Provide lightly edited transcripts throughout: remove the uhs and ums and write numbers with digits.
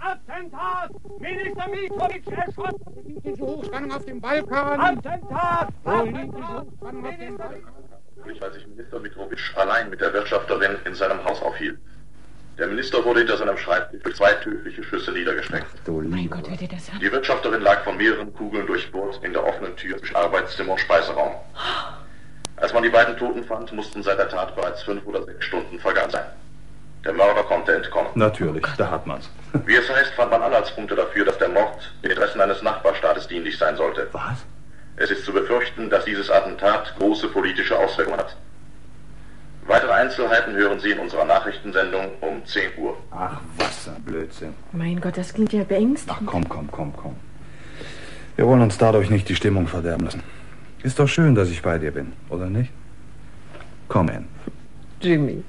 Attentat! Minister Mitrovic erschossen! Politische Hochspannung auf dem Balkan! Attentat! Politische Hochspannung auf dem Balkan! Weil sich Minister Mitrovic allein mit der Wirtschafterin in seinem Haus aufhielt. Der Minister wurde hinter seinem Schreibtisch durch 2 tödliche Schüsse niedergestreckt. Mein Gott, hört ihr das an? Die Wirtschafterin lag von mehreren Kugeln durchbohrt in der offenen Tür zwischen Arbeitszimmer und Speiseraum. Als man die beiden Toten fand, mussten seit der Tat bereits 5 oder 6 Stunden vergangen sein. Der Mörder konnte entkommen. Natürlich, da hat man's. Wie es heißt, fand man Anhaltspunkte dafür, dass der Mord den Interessen eines Nachbarstaates dienlich sein sollte. Was? Es ist zu befürchten, dass dieses Attentat große politische Auswirkungen hat. Weitere Einzelheiten hören Sie in unserer Nachrichtensendung um 10 Uhr. Ach, was ein Blödsinn. Mein Gott, das klingt ja beängstigend. Ach, komm. Wir wollen uns dadurch nicht die Stimmung verderben lassen. Ist doch schön, dass ich bei dir bin, oder nicht? Komm, Ann. Jimmy.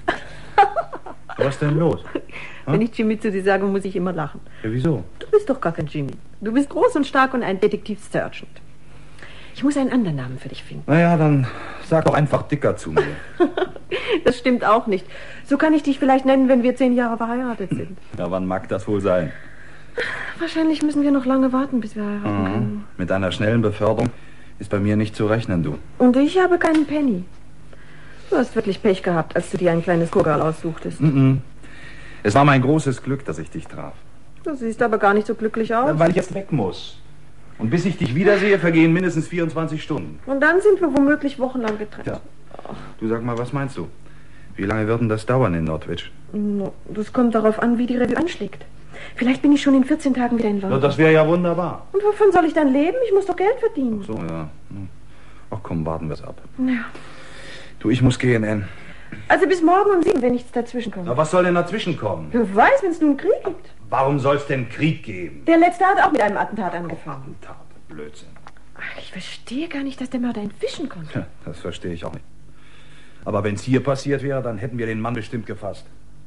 Was ist denn los? Wenn ich Jimmy zu dir sage, muss ich immer lachen. Ja, wieso? Du bist doch gar kein Jimmy. Du bist groß und stark und ein Detektiv-Sergeant. Ich muss einen anderen Namen für dich finden. Naja, dann sag doch einfach Dicker zu mir. Das stimmt auch nicht. So kann ich dich vielleicht nennen, wenn wir 10 Jahre verheiratet sind. Ja, wann mag das wohl sein? Wahrscheinlich müssen wir noch lange warten, bis wir heiraten können. Mit einer schnellen Beförderung ist bei mir nicht zu rechnen, du. Und ich habe keinen Penny. Du hast wirklich Pech gehabt, als du dir ein kleines Kurgal aussuchtest. Es war mein großes Glück, dass ich dich traf. Du siehst aber gar nicht so glücklich aus. Weil ich jetzt weg muss. Und bis ich dich wiedersehe, vergehen mindestens 24 Stunden. Und dann sind wir womöglich wochenlang getrennt. Ja. Du sag mal, was meinst du? Wie lange wird denn das dauern in Nordwich? Das kommt darauf an, wie die Revue anschlägt. Vielleicht bin ich schon in 14 Tagen wieder in London. Ja, das wäre ja wunderbar. Und wovon soll ich dann leben? Ich muss doch Geld verdienen. Ach so, ja. Ach komm, warten wir es ab. Ja. Du, ich muss gehen, Ann. Also bis morgen um 7, wenn nichts dazwischen kommt. Na, was soll denn dazwischen kommen? Du weißt, wenn es nun Krieg gibt. Warum soll es denn Krieg geben? Der letzte hat auch mit einem Attentat angefangen. Attentat, Blödsinn. Ach, ich verstehe gar nicht, dass der Mörder entwischen konnte. Ja, das verstehe ich auch nicht. Aber wenn es hier passiert wäre, dann hätten wir den Mann bestimmt gefasst.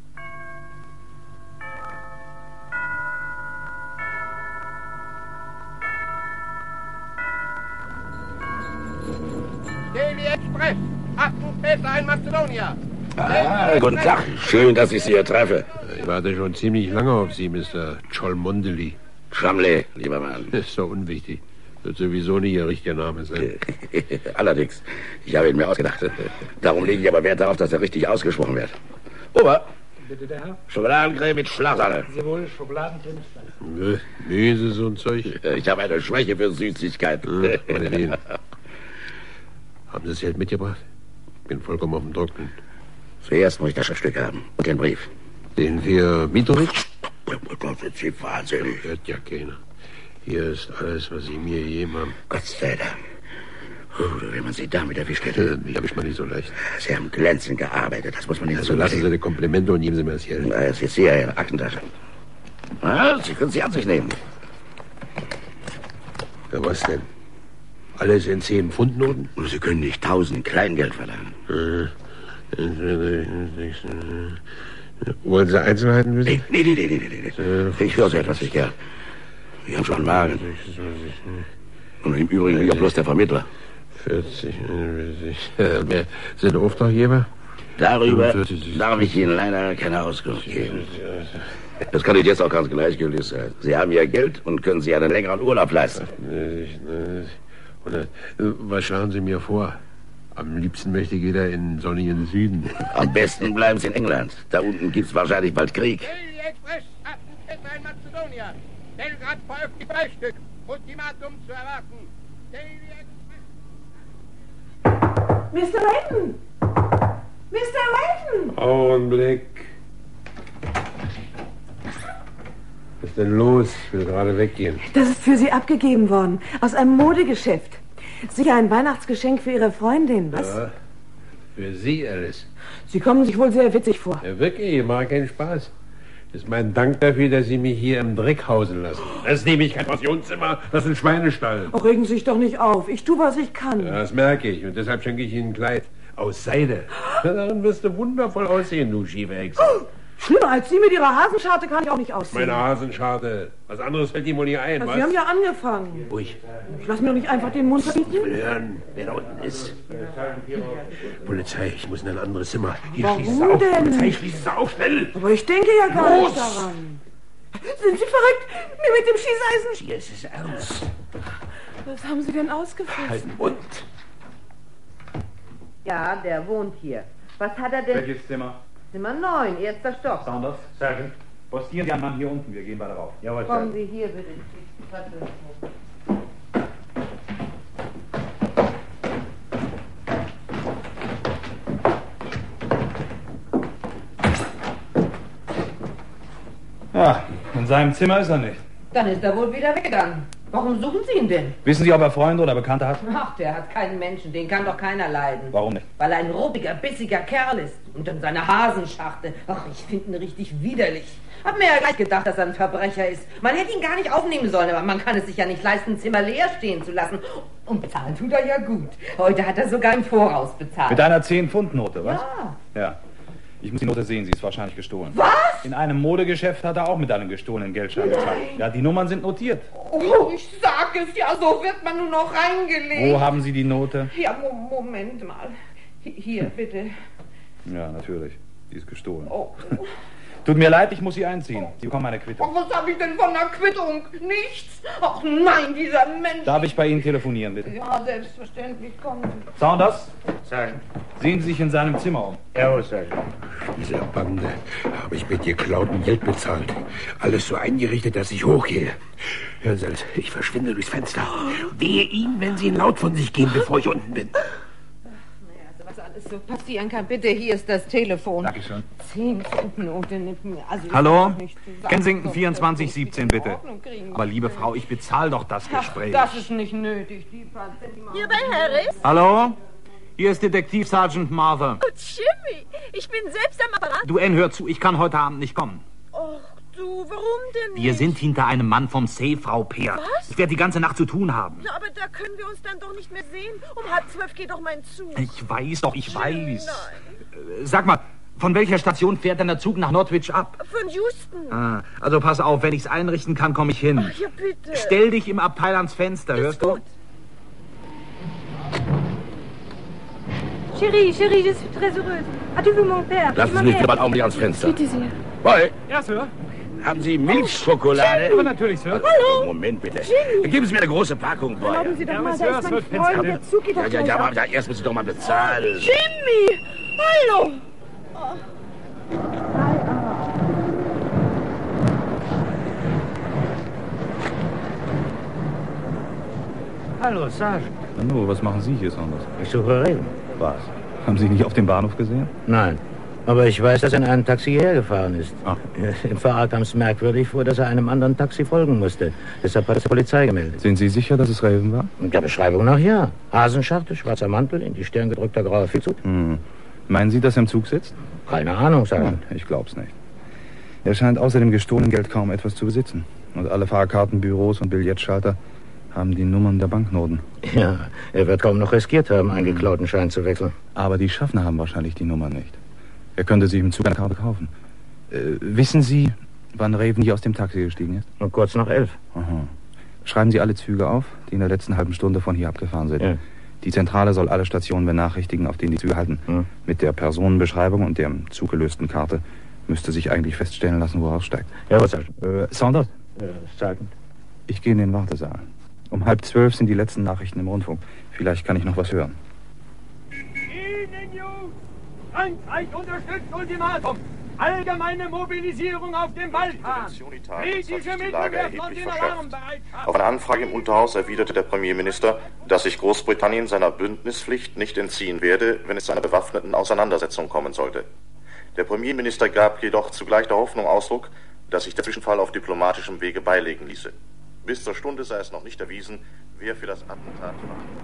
Daily Express, 8 Meter in Mazedonien. Guten Tag. Schön, dass ich Sie hier treffe. Ich warte schon ziemlich lange auf Sie, Mr. Cholmondeley. Schamle, lieber Mann. Das ist doch unwichtig. Wird sowieso nicht Ihr richtiger Name sein. Allerdings, ich habe ihn mir ausgedacht. Darum lege ich aber Wert darauf, dass er richtig ausgesprochen wird. Ober. Bitte, der Herr? Schokoladencreme mit Schlagsahne. Sie wohl Schokoladencreme? Mögen Sie so ein Zeug? Ich habe eine Schwäche für Süßigkeiten. Meinetwegen. Haben Sie das Geld mitgebracht? Ich bin vollkommen auf dem Trocknen. Zuerst muss ich das Stück haben. Und den Brief. Den für Mitrovic? Das sind Sie wahnsinnig. Hört ja keiner. Hier ist alles, was Sie mir gegeben haben. Gott sei Dank. Wenn man Sie damit erwischt hätte. Mich erwischt man nicht so leicht. Sie haben glänzend gearbeitet, das muss man Ihnen Also lassen Sie die Komplimente und geben Sie mir das Geld. Na, jetzt ist hier Ihre Aktentasche. Na, Sie können sie an sich nehmen. Ja, was denn? Alles in 10-Pfund-Noten? Sie können nicht 1000 Kleingeld verlangen. Wollen Sie Einzelheiten wissen? Nee. Ich höre so etwas nicht gern. Wir haben schon einen Wagen. Und im Übrigen ja bloß der Vermittler. 40, 41. Wer sind Auftraggeber? Darüber darf ich Ihnen leider keine Auskunft geben. Das kann ich jetzt auch ganz gleichgültig sein. Sie haben ja Geld und können sich einen längeren Urlaub leisten. Was schlagen Sie mir vor? Am liebsten möchte jeder in sonnigen Süden. Am besten bleiben Sie in England. Da unten gibt's wahrscheinlich bald Krieg. Daily Express, 8 Meter in Mazedonien. Belgrad veröffentlicht Freistück. Ultimatum zu erwarten. Daily Express. Mr. Layton! Mr. Layton! Augenblick. Was ist denn los? Ich will gerade weggehen. Das ist für Sie abgegeben worden. Aus einem Modegeschäft. Sicher ein Weihnachtsgeschenk für Ihre Freundin, was? Ja, für Sie, Alice. Sie kommen sich wohl sehr witzig vor. Ja, wirklich, ich mache keinen Spaß. Das ist mein Dank dafür, dass Sie mich hier im Dreck hausen lassen. Das ist nämlich kein Pensionszimmer, das ist ein Schweinestall. Oh, regen Sie sich doch nicht auf. Ich tue, was ich kann. Ja, das merke ich. Und deshalb schenke ich Ihnen ein Kleid aus Seide. Darin wirst du wundervoll aussehen, du schiefe Hexe. Schlimmer als Sie mit Ihrer Hasenscharte kann ich auch nicht aussehen. Meine Hasenscharte. Was anderes fällt Ihnen wohl nicht ein, was? Sie haben ja angefangen. Ruhig. Ich lasse mir doch nicht einfach den Mund verbieten. Ich will hören, wer da unten ist. Polizei, ich muss in ein anderes Zimmer. Hier, Warum schließt es auf. denn? Polizei, schließt es auf, schnell. Aber ich denke ja gar nicht daran. Sind Sie verrückt? Mir mit dem Schießeisen? Hier ist es ernst. Was haben Sie denn ausgefasst? Halt den Mund. Ja, der wohnt hier. Was hat er denn? Welches Zimmer? Zimmer 9, erster Stock. Saunders? Sergeant. Postieren Sie einen Mann hier unten, wir gehen weiter rauf. Jawohl, Kommen Sergeant. Sie hier bitte. Ja, in seinem Zimmer ist er nicht. Dann ist er wohl wieder weggegangen. Warum suchen Sie ihn denn? Wissen Sie, ob er Freunde oder Bekannte hat? Ach, der hat keinen Menschen, den kann doch keiner leiden. Warum nicht? Weil er ein ruppiger, bissiger Kerl ist. Und dann seine Hasenscharte. Ach, ich finde ihn richtig widerlich. Hab mir ja gleich gedacht, dass er ein Verbrecher ist. Man hätte ihn gar nicht aufnehmen sollen, aber man kann es sich ja nicht leisten, ein Zimmer leer stehen zu lassen. Und bezahlen tut er ja gut. Heute hat er sogar im Voraus bezahlt. Mit einer 10-Pfund-Note, was? Ja. Ja. Ich muss die Note sehen, sie ist wahrscheinlich gestohlen. Was? In einem Modegeschäft hat er auch mit einem gestohlenen Geldschein bezahlt. Ja, die Nummern sind notiert. Oh, ich sag es ja, so wird man nur noch reingelegt. Wo haben Sie die Note? Ja, Moment mal. Hier, bitte. Ja, natürlich. Die ist gestohlen. Oh. Tut mir leid, ich muss Sie einziehen. Sie bekommen eine Quittung. Oh, was habe ich denn von einer Quittung? Nichts. Ach nein, dieser Mensch. Darf ich bei Ihnen telefonieren, bitte? Ja, selbstverständlich. Kommen Sie. Saunders, Sergeant. sehen Sie sich in seinem Zimmer um. Jawohl, Sergeant. Dieser Bande habe ich mit geklautem Geld bezahlt. Alles so eingerichtet, dass ich hochgehe. Hören Sie, ich verschwinde durchs Fenster. Wehe Ihnen, wenn Sie laut von sich gehen, bevor ich unten bin. Was alles so passieren kann. Bitte, hier ist das Telefon. Dankeschön. 10 Pfund-Note nimmt mir. Also ich Hallo? kann nicht zusammen- Kensington 2417, bitte. In Ordnung kriegen. Aber liebe Frau, ich bezahle doch das Ach, Gespräch. das ist nicht nötig. Die paar Cent, die machen- Hier bei Harris? Hallo? Hier ist Detektiv Sergeant Martha. Oh, Jimmy, ich bin selbst am Apparat. Du, Ann, hör zu, ich kann heute Abend nicht kommen. Och, du, warum denn nicht? Wir sind hinter einem Mann vom Safe, Frau Peer. Was? Ich werde die ganze Nacht zu tun haben. Na, aber da können wir uns dann doch nicht mehr sehen. Um 11:30 geht doch mein Zug. Ich weiß doch, ich weiß. Nein. Sag mal, von welcher Station fährt denn der Zug nach Norwich ab? Von Houston. Ah, also pass auf, wenn ich's einrichten kann, komme ich hin. Ach ja, bitte. Stell dich im Abteil ans Fenster, hörst du? Chérie, chérie, je suis très heureuse. As-tu vu mon père? Lassen Sie mich bitte mal einen Augenblick ans Fenster. Bitte sehr. Boy, Ja, Sir. haben Sie Milchschokolade? Aber natürlich, Sir. Hallo. Moment bitte. Geben Sie mir eine große Packung, Boy. Erlauben Sie doch mal, Sir, da ist mein 12 Pence, Freund. bitte. Der Zug geht doch gleich ab. Aber erst müssen Sie doch mal bezahlen. Jimmy, hallo. Hallo, Sergeant. Hallo, was machen Sie hier, Saunders? Ich suche Reden. Was? Haben Sie nicht auf dem Bahnhof gesehen? Nein. Aber ich weiß, dass er in einem Taxi hergefahren ist. Ah. Im Fahrer kam es merkwürdig vor, dass er einem anderen Taxi folgen musste. Deshalb hat es der Polizei gemeldet. Sind Sie sicher, dass es Raven war? Der Beschreibung nach ja. Hasenscharte, schwarzer Mantel, in die Stirn gedrückter grauer Filzhut. Meinen Sie, dass er im Zug sitzt? Keine Ahnung, Sergeant. Ich glaub's nicht. Er scheint außer dem gestohlenen Geld kaum etwas zu besitzen. Und alle Fahrkartenbüros und Biljettschalter haben die Nummern der Banknoten. Ja, er wird kaum noch riskiert haben, einen geklauten Schein zu wechseln. Aber die Schaffner haben wahrscheinlich die Nummer nicht. Er könnte sich im Zug eine Karte kaufen. Wissen Sie, wann Raven hier aus dem Taxi gestiegen ist? Und kurz nach 11. Aha. Schreiben Sie alle Züge auf, die in der letzten halben Stunde von hier abgefahren sind. Ja. Die Zentrale soll alle Stationen benachrichtigen, auf denen die Züge halten. Mit der Personenbeschreibung und der im Zug gelösten Karte müsste sich eigentlich feststellen lassen, wo er aussteigt. Ja, was, Sergeant? Saunders, Sergeant. ich gehe in den Wartesaal. Um 11:30 sind die letzten Nachrichten im Rundfunk. Vielleicht kann ich noch was hören. Evening News! Frankreich unterstützt Ultimatum! Allgemeine Mobilisierung auf dem Balkan! Britische Mittelmeer von den Alarmbereitschaft! Auf eine Anfrage im Unterhaus erwiderte der Premierminister, dass sich Großbritannien seiner Bündnispflicht nicht entziehen werde, wenn es zu einer bewaffneten Auseinandersetzung kommen sollte. Der Premierminister gab jedoch zugleich der Hoffnung Ausdruck, dass sich der Zwischenfall auf diplomatischem Wege beilegen ließe. Bis zur Stunde sei es noch nicht erwiesen, wer für das Attentat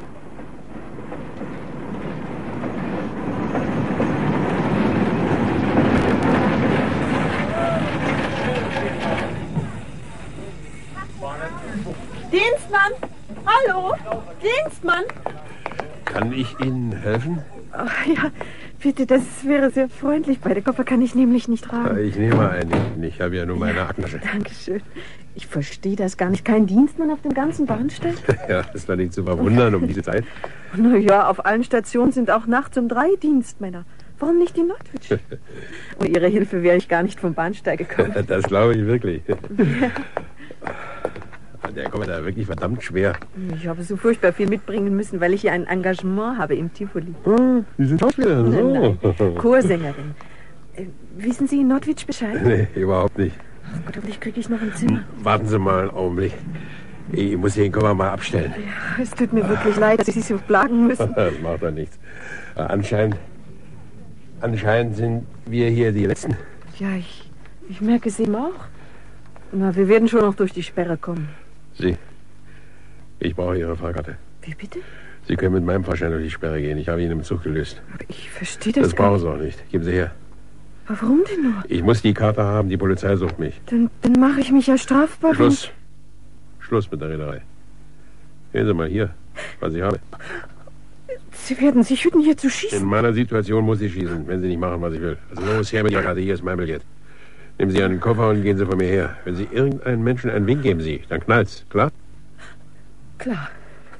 Dienstmann! Hallo! Dienstmann! Kann ich Ihnen helfen? Ach, ja, bitte, das wäre sehr freundlich. Beide Koffer kann ich nämlich nicht tragen. Ich nehme einen. Ich habe ja nur meine Aktentasche. Dankeschön. Ich verstehe das gar nicht. Kein Dienstmann auf dem ganzen Bahnsteig? Ja, ist doch nicht zu verwundern um diese Zeit. Na ja, auf allen Stationen sind auch nachts um 3 Dienstmänner. Warum nicht die Nordwitsch? Ohne Ihre Hilfe wäre ich gar nicht vom Bahnsteig gekommen. Das glaube ich wirklich. Ja. Der kommt da wirklich verdammt schwer. Ich habe so furchtbar viel mitbringen müssen, weil ich hier ein Engagement habe im Tivoli. Sie sind Schauspielerin, so. Nein, Chorsängerin. Wissen Sie in Nordwitsch Bescheid? Nee, überhaupt nicht. Oh Gott, hoffentlich kriege ich noch ein Zimmer. Warten Sie mal einen Augenblick. Ich muss hier den Koffer mal abstellen. Ja, es tut mir wirklich leid, dass Sie sich so plagen müssen. Das macht doch nichts. Anscheinend sind wir hier die Letzten. Ja, ich merke es eben auch. Na, wir werden schon noch durch die Sperre kommen. Ich brauche Ihre Fahrkarte. Wie bitte? Sie können mit meinem Fahrschein durch die Sperre gehen. Ich habe ihn im Zug gelöst. Aber ich verstehe das Das brauchen Sie auch nicht. Geben Sie her. Aber warum denn nur? Ich muss die Karte haben. Die Polizei sucht mich. Dann mache ich mich ja strafbar. Schluss mit der Rederei. Sehen Sie mal hier, was ich habe. Sie werden sich hüten, hier zu schießen. In meiner Situation muss ich schießen, wenn Sie nicht machen, was ich will. Also los, her mit Ihrer Karte. Hier ist mein Billett. Nehmen Sie einen Koffer und gehen Sie von mir her. Wenn Sie irgendeinem Menschen einen Wink geben, dann knallt's. Klar? Klar.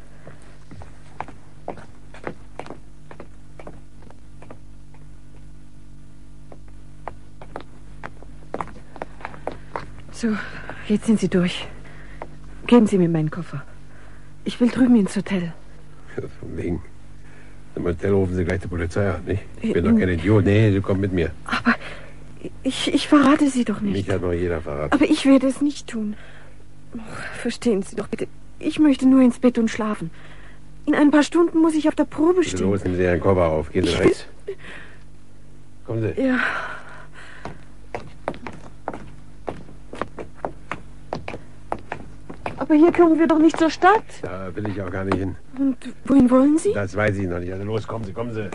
So, jetzt sind Sie durch. Geben Sie mir meinen Koffer. Ich will drüben ins Hotel. Von wegen. Im Hotel rufen Sie gleich die Polizei an, nicht? Ich bin doch kein Idiot. Nee, Sie kommen mit mir. Aber ich verrate Sie doch nicht. Mich hat noch jeder verraten. Aber ich werde es nicht tun. Oh, verstehen Sie doch bitte. Ich möchte nur ins Bett und schlafen. In ein paar Stunden muss ich auf der Probe stehen. Los, nehmen Sie Ihren Koffer auf. Gehen Sie rechts. Kommen Sie. Ja. Aber hier kommen wir doch nicht zur Stadt. Da will ich auch gar nicht hin. Und wohin wollen Sie? Das weiß ich noch nicht. Also los, kommen Sie, kommen Sie.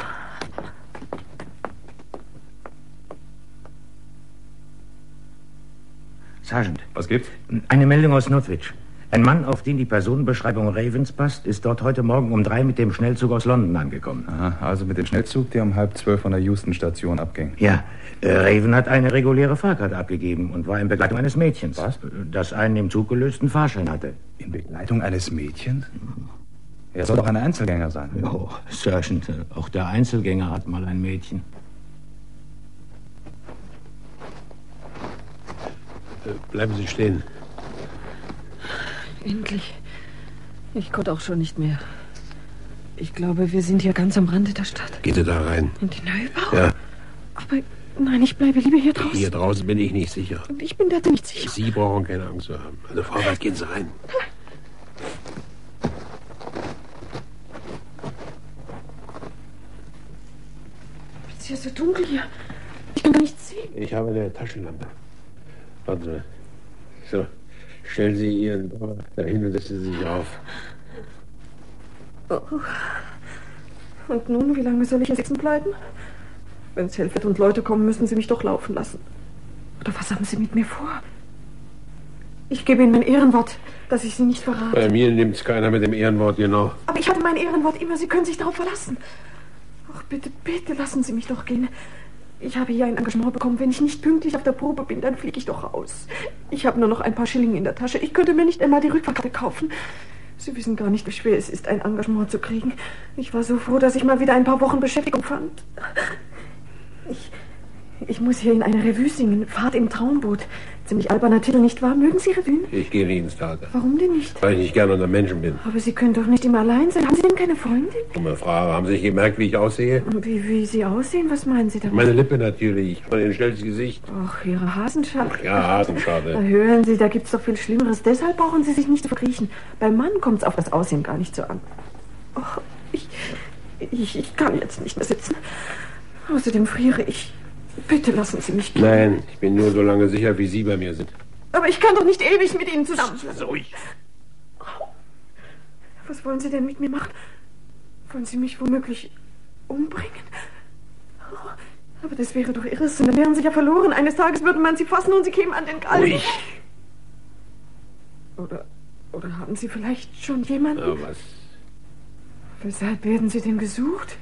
Sergeant. Was gibt's? Eine Meldung aus Nordwitsch. Ein Mann, auf den die Personenbeschreibung Ravens passt, ist dort heute Morgen um 3 mit dem Schnellzug aus London angekommen. Aha, also mit dem Schnellzug, der um 11:30 von der Houston-Station abging. Ja, Raven hat eine reguläre Fahrkarte abgegeben und war in Begleitung eines Mädchens. Was? Das einen im Zug gelösten Fahrschein hatte. In Begleitung eines Mädchens? Er soll doch ein Einzelgänger sein. Oh, Sergeant, auch der Einzelgänger hat mal ein Mädchen. Bleiben Sie stehen. Endlich. Ich konnte auch schon nicht mehr. Ich glaube, wir sind hier ganz am Rande der Stadt. Geht Sie da rein? In den Neubau? Ja. Aber nein, ich bleibe lieber hier draußen. Hier draußen bin ich nicht sicher. Und ich bin da nicht sicher. Sie brauchen keine Angst zu haben. Also vorwärts, gehen Sie rein. Es ist ja so dunkel hier. Ich kann gar nichts sehen. Ich habe eine Taschenlampe. Warten Sie. So, stellen Sie Ihren Koffer dahin und setzen Sie sich auf. Oh. Und nun, wie lange soll ich hier sitzen bleiben? Wenn es hell wird und Leute kommen, müssen Sie mich doch laufen lassen. Oder was haben Sie mit mir vor? Ich gebe Ihnen mein Ehrenwort, dass ich Sie nicht verrate. Bei mir nimmt es keiner mit dem Ehrenwort, genau. Aber ich hatte mein Ehrenwort immer. Sie können sich darauf verlassen. Ach, bitte, bitte, lassen Sie mich doch gehen. Ich habe hier ein Engagement bekommen. Wenn ich nicht pünktlich auf der Probe bin, dann fliege ich doch raus. Ich habe nur noch ein paar Schillinge in der Tasche. Ich könnte mir nicht einmal die Rückfahrkarte kaufen. Sie wissen gar nicht, wie schwer es ist, ein Engagement zu kriegen. Ich war so froh, dass ich mal wieder ein paar Wochen Beschäftigung fand. Ich muss hier in einer Revue singen. Fahrt im Traumboot. Ziemlich alberner Titel, nicht wahr? Mögen Sie Revuen? Ich gehe nicht ins Theater. Warum denn nicht? Weil ich nicht gerne unter Menschen bin. Aber Sie können doch nicht immer allein sein. Haben Sie denn keine Freundin? Dumme Frage. Haben Sie nicht gemerkt, wie ich aussehe? Wie Sie aussehen? Was meinen Sie damit? Meine Lippe natürlich. Ich habe ein schnelles Gesicht. Ach, Ihre Hasenscharte. Ach ja, Hasenscharte. Hören Sie, da gibt's doch viel Schlimmeres. Deshalb brauchen Sie sich nicht zu verkriechen. Beim Mann kommt's auf das Aussehen gar nicht so an. Oh, ich kann jetzt nicht mehr sitzen. Außerdem friere ich. Bitte lassen Sie mich gehen. Nein, ich bin nur so lange sicher, wie Sie bei mir sind. Aber ich kann doch nicht ewig mit Ihnen zusammen. So, ich. Was wollen Sie denn mit mir machen? Wollen Sie mich womöglich umbringen? Oh, aber das wäre doch Irrsinn. Dann wären Sie ja verloren. Eines Tages würde man Sie fassen und Sie kämen an den Galgen. Ruhig. Oder haben Sie vielleicht schon jemanden? Ja, was? Weshalb werden Sie denn gesucht?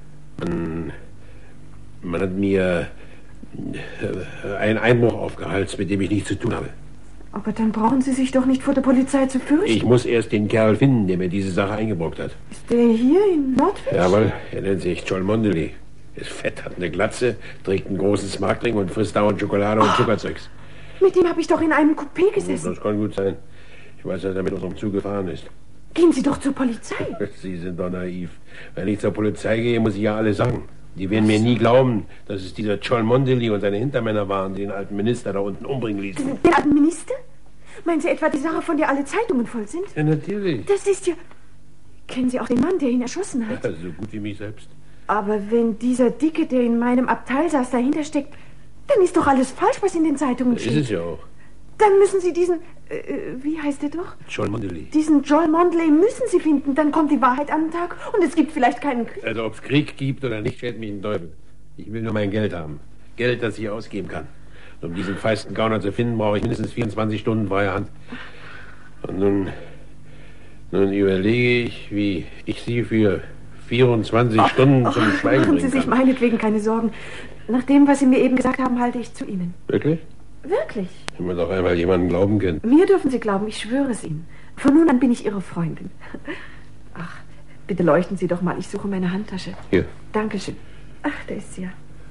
Man hat mir einen Einbruch aufgehalst, mit dem ich nichts zu tun habe. Aber dann brauchen Sie sich doch nicht vor der Polizei zu fürchten. Ich muss erst den Kerl finden, der mir diese Sache eingebrockt hat. Ist der hier in Nordwitsch? Jawohl, er nennt sich Joel Mondely. Ist fett, hat eine Glatze, trägt einen großen Smartling und frisst dauernd Schokolade und Zuckerzeugs. Mit dem habe ich doch in einem Coupé gesessen. Das kann gut sein. Ich weiß, dass er mit unserem Zug gefahren ist. Gehen Sie doch zur Polizei. Sie sind doch naiv. Wenn ich zur Polizei gehe, muss ich ja alles sagen. Die werden mir nie glauben, dass es dieser John Mondeli und seine Hintermänner waren, die den alten Minister da unten umbringen ließen. Den alten Minister? Meinen Sie etwa die Sache, von der alle Zeitungen voll sind? Ja, natürlich. Das ist ja... Kennen Sie auch den Mann, der ihn erschossen hat? Ja, so gut wie mich selbst. Aber wenn dieser Dicke, der in meinem Abteil saß, dahinter steckt, dann ist doch alles falsch, was in den Zeitungen steht. Ist es ja auch. Dann müssen Sie diesen... wie heißt der doch? Joel Mondley. Diesen Joel Mondley müssen Sie finden. Dann kommt die Wahrheit an den Tag und es gibt vielleicht keinen Krieg. Also ob es Krieg gibt oder nicht, schält mich ein Teufel. Ich will nur mein Geld haben. Geld, das ich ausgeben kann. Und um diesen feisten Gauner zu finden, brauche ich mindestens 24 Stunden freie Hand. Und nun überlege ich, wie ich Sie für 24 Stunden zum Schweigen bringen kann. Machen Sie sich meinetwegen keine Sorgen. Nach dem, was Sie mir eben gesagt haben, halte ich zu Ihnen. Wirklich? Wirklich. Wenn man doch einmal jemanden glauben kann. Mir dürfen Sie glauben, ich schwöre es Ihnen. Von nun an bin ich Ihre Freundin. Ach, bitte leuchten Sie doch mal. Ich suche meine Handtasche. Hier. Dankeschön. Ach, da ist sie ja.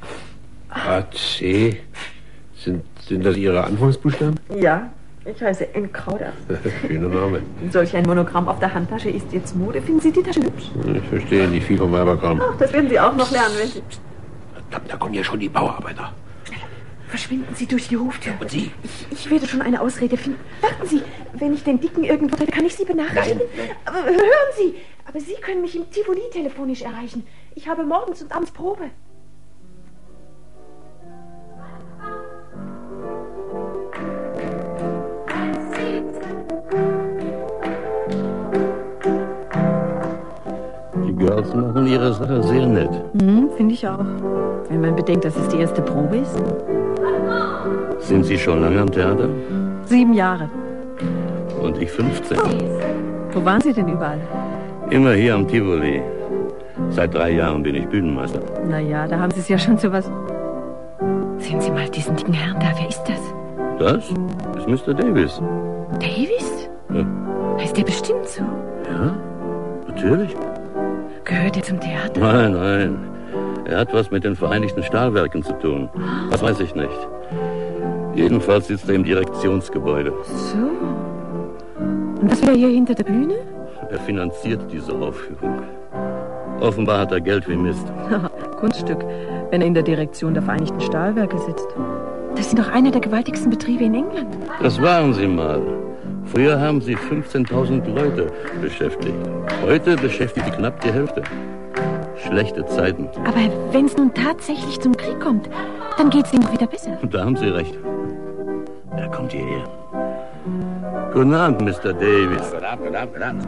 AC. Sind das Ihre Anfangsbuchstaben? Ja, ich heiße N. Krauder. Schöner Name. Solch ein Monogramm auf der Handtasche ist jetzt Mode. Finden Sie die Tasche hübsch? Ich verstehe nicht viel vom Weiberkram. Ach, das werden Sie auch noch lernen, wenn Sie... Verdammt, da kommen ja schon die Bauarbeiter. Verschwinden Sie durch die Hoftür. Und Sie? Ich werde schon eine Ausrede finden. Warten Sie, wenn ich den Dicken irgendwo treffe, kann ich Sie benachrichtigen? Nein. Aber hören Sie, aber Sie können mich im Tivoli telefonisch erreichen. Ich habe morgens und abends Probe. Die Girls machen ihre Sache sehr nett. Finde ich auch. Wenn man bedenkt, dass es die erste Probe ist. Sind Sie schon lange am Theater? 7 Jahre. Und ich 15. Wo waren Sie denn überall? Immer hier am Tivoli. Seit 3 Jahren bin ich Bühnenmeister. Naja, da haben Sie es ja schon zu was... Sehen Sie mal diesen dicken Herrn da. Wer ist das? Das ist Mr. Davis. Davis? Ja. Heißt der bestimmt so? Ja, natürlich. Gehört er zum Theater? Nein. Er hat was mit den Vereinigten Stahlwerken zu tun. Das weiß ich nicht. Jedenfalls sitzt er im Direktionsgebäude. So. Und was will er hier hinter der Bühne? Er finanziert diese Aufführung. Offenbar hat er Geld wie Mist. Kunststück, wenn er in der Direktion der Vereinigten Stahlwerke sitzt. Das sind doch einer der gewaltigsten Betriebe in England. Das waren sie mal. Früher haben sie 15.000 Leute beschäftigt. Heute beschäftigt sie knapp die Hälfte. Schlechte Zeiten. Aber wenn es nun tatsächlich zum Krieg kommt, dann geht's ihnen doch wieder besser. Da haben Sie recht. Er kommt hierher. Guten Abend, Mr. Davis. Guten Abend.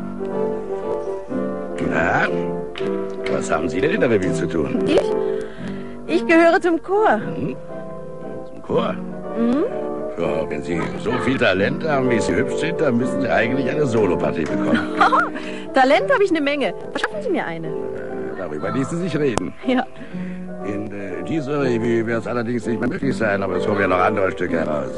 Na, was haben Sie denn in der Revue zu tun? Ich gehöre zum Chor. Zum Chor? Ja, wenn Sie so viel Talent haben, wie Sie hübsch sind, dann müssen Sie eigentlich eine Solopartie bekommen. Talent habe ich eine Menge. Verschaffen Sie mir eine. Darüber ließen sich reden. Ja. In dieser Revue wird es allerdings nicht mehr möglich sein, aber es kommen ja noch andere Stücke heraus.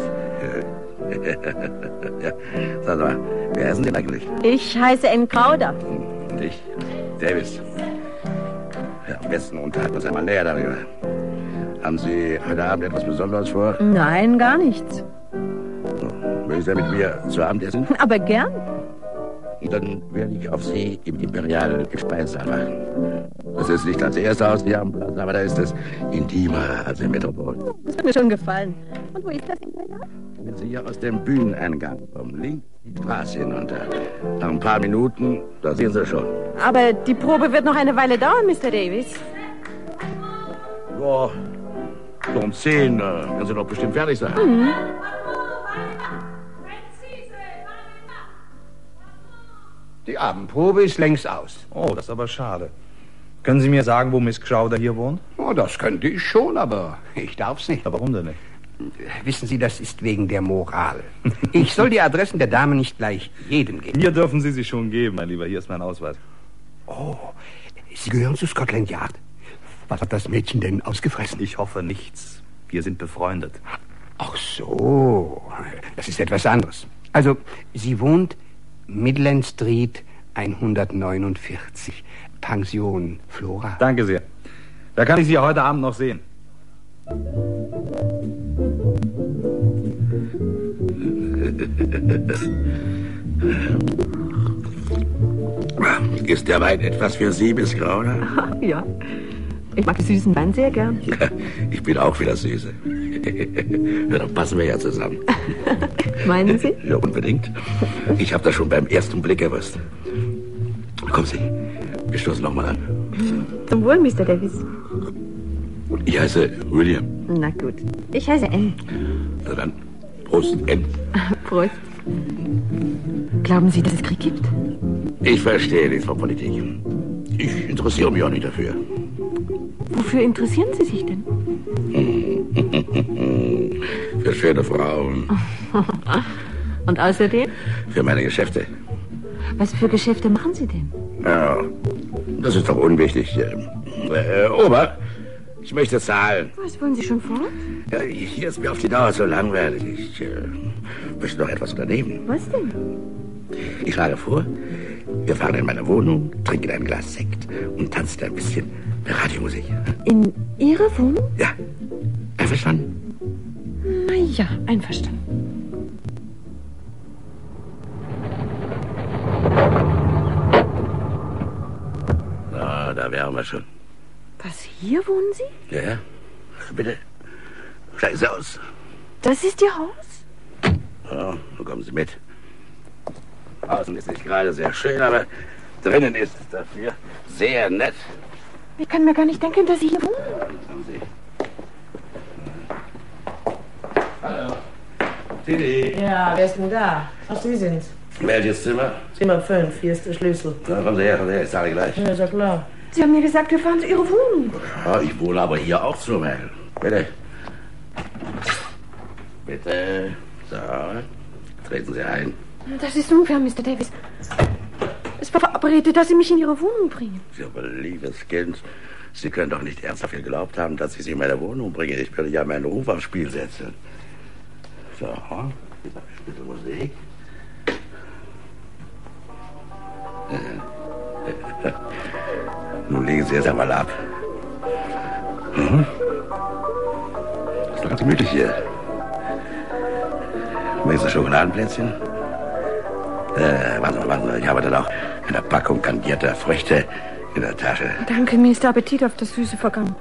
Ja. Sag mal, wer heißen Sie denn eigentlich? Ich heiße N. Krauder. Und ich? Davis. Ja, am besten unterhalten wir uns einmal näher darüber. Haben Sie heute Abend etwas Besonderes vor? Nein, gar nichts. Mögen Sie mit mir zu Abend essen? Aber gern. Dann werde ich auf Sie im Imperial Speisesaal machen. Das ist nicht das erste Haus hier am Platz, aber da ist es intimer als im Metropol. Das hat mir schon gefallen. Und wo ist das Imperial? Wenn Sie hier aus dem Bühneneingang kommen, links die Straße hinunter. Nach ein paar Minuten, da sehen Sie schon. Aber die Probe wird noch eine Weile dauern, Mr. Davis. Ja, so um 10 werden Sie doch bestimmt fertig sein. Die Abendprobe ist längst aus. Oh, das ist aber schade. Können Sie mir sagen, wo Miss Crowder hier wohnt? Oh, das könnte ich schon, aber ich darf's nicht. Ja, warum denn nicht? Wissen Sie, das ist wegen der Moral. Ich soll die Adressen der Dame nicht gleich jedem geben. Mir dürfen Sie sie schon geben, mein Lieber. Hier ist mein Ausweis. Oh, Sie gehören zu Scotland Yard. Was hat das Mädchen denn ausgefressen? Ich hoffe nichts. Wir sind befreundet. Ach so, das ist etwas anderes. Also, sie wohnt Midland Street 149, Pension Flora. Danke sehr. Da kann ich Sie heute Abend noch sehen. Ist der Wein etwas für Sie, Miss Grauner? Ja, ich mag süßen Wein sehr gern. Ich bin auch wieder Süße. Ja, dann passen wir ja zusammen. Meinen Sie? Ja, unbedingt. Ich habe das schon beim ersten Blick gewusst. Kommen Sie, wir stoßen noch mal an. Zum Wohl, Mr. Davis. Ich heiße William. Na gut, ich heiße Anne. Na dann, Prost, Anne. Prost. Glauben Sie, dass es Krieg gibt? Ich verstehe nichts von Politik. Ich interessiere mich auch nicht dafür. Wofür interessieren Sie sich denn? Für schöne Frauen. Und außerdem? Für meine Geschäfte. Was für Geschäfte machen Sie denn? Ja, das ist doch unwichtig. Ober, ich möchte zahlen. Was, wollen Sie schon fort? Ja, hier ist mir auf die Dauer so langweilig. Ich möchte noch etwas unternehmen. Was denn? Ich schlage vor, wir fahren in meine Wohnung, trinken ein Glas Sekt und tanzen ein bisschen Radiomusik. In Ihrer Wohnung? Ja. Einverstanden? Na ja, einverstanden. Na, da wären wir schon. Was, hier wohnen Sie? Ja, bitte. Steigen Sie aus. Das ist Ihr Haus? Ja, dann kommen Sie mit. Außen ist nicht gerade sehr schön, aber drinnen ist es dafür sehr nett. Ich kann mir gar nicht denken, dass Sie hier wohnen. Kommen Sie. Hallo. Tilly. Ja, wer ist denn da? Ach, Sie sind's. Welches Zimmer? Zimmer 5, hier ist der Schlüssel. Na, kommen Sie her, ich zahle gleich. Ja, ist ja klar. Sie haben mir gesagt, wir fahren zu Ihrer Wohnung. Ja, ich wohne aber hier auch zum Teil. Bitte. Bitte. So, treten Sie ein. Das ist unfair, Mr. Davis. Es war verabredet, dass Sie mich in Ihre Wohnung bringen. Ja, aber liebes Kind, Sie können doch nicht ernsthaft geglaubt haben, dass ich Sie in meine Wohnung bringe. Ich würde ja meinen Ruf aufs Spiel setzen. So, bitte Musik. Nun legen Sie jetzt einmal ab. Ist doch ganz gemütlich hier. Möchten Sie Schokoladenplätzchen? Warten Sie, ich habe dann auch eine Packung kandierter Früchte in der Tasche. Danke, mir ist der Appetit auf das Süße vergangen.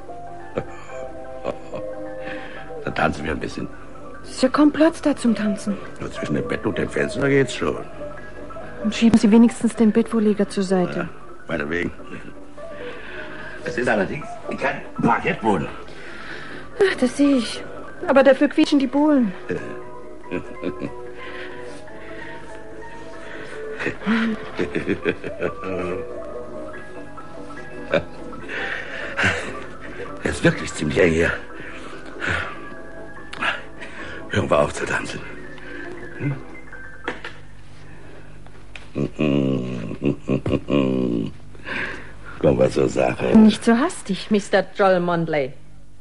Dann tanzen wir ein bisschen. Es ist ja kaum Platz da zum Tanzen. Nur zwischen dem Bett und dem Fenster geht's schon. Und schieben Sie wenigstens den Bettvorleger zur Seite. Ja, meinetwegen. Es ist allerdings kein Parkettboden. Ach, das sehe ich. Aber dafür quietschen die Bohlen. Es ist wirklich ziemlich eng hier. Hören wir auf zu tanzen. Kommen wir zur Sache. Nicht so hastig, Mr. Joel Mondley.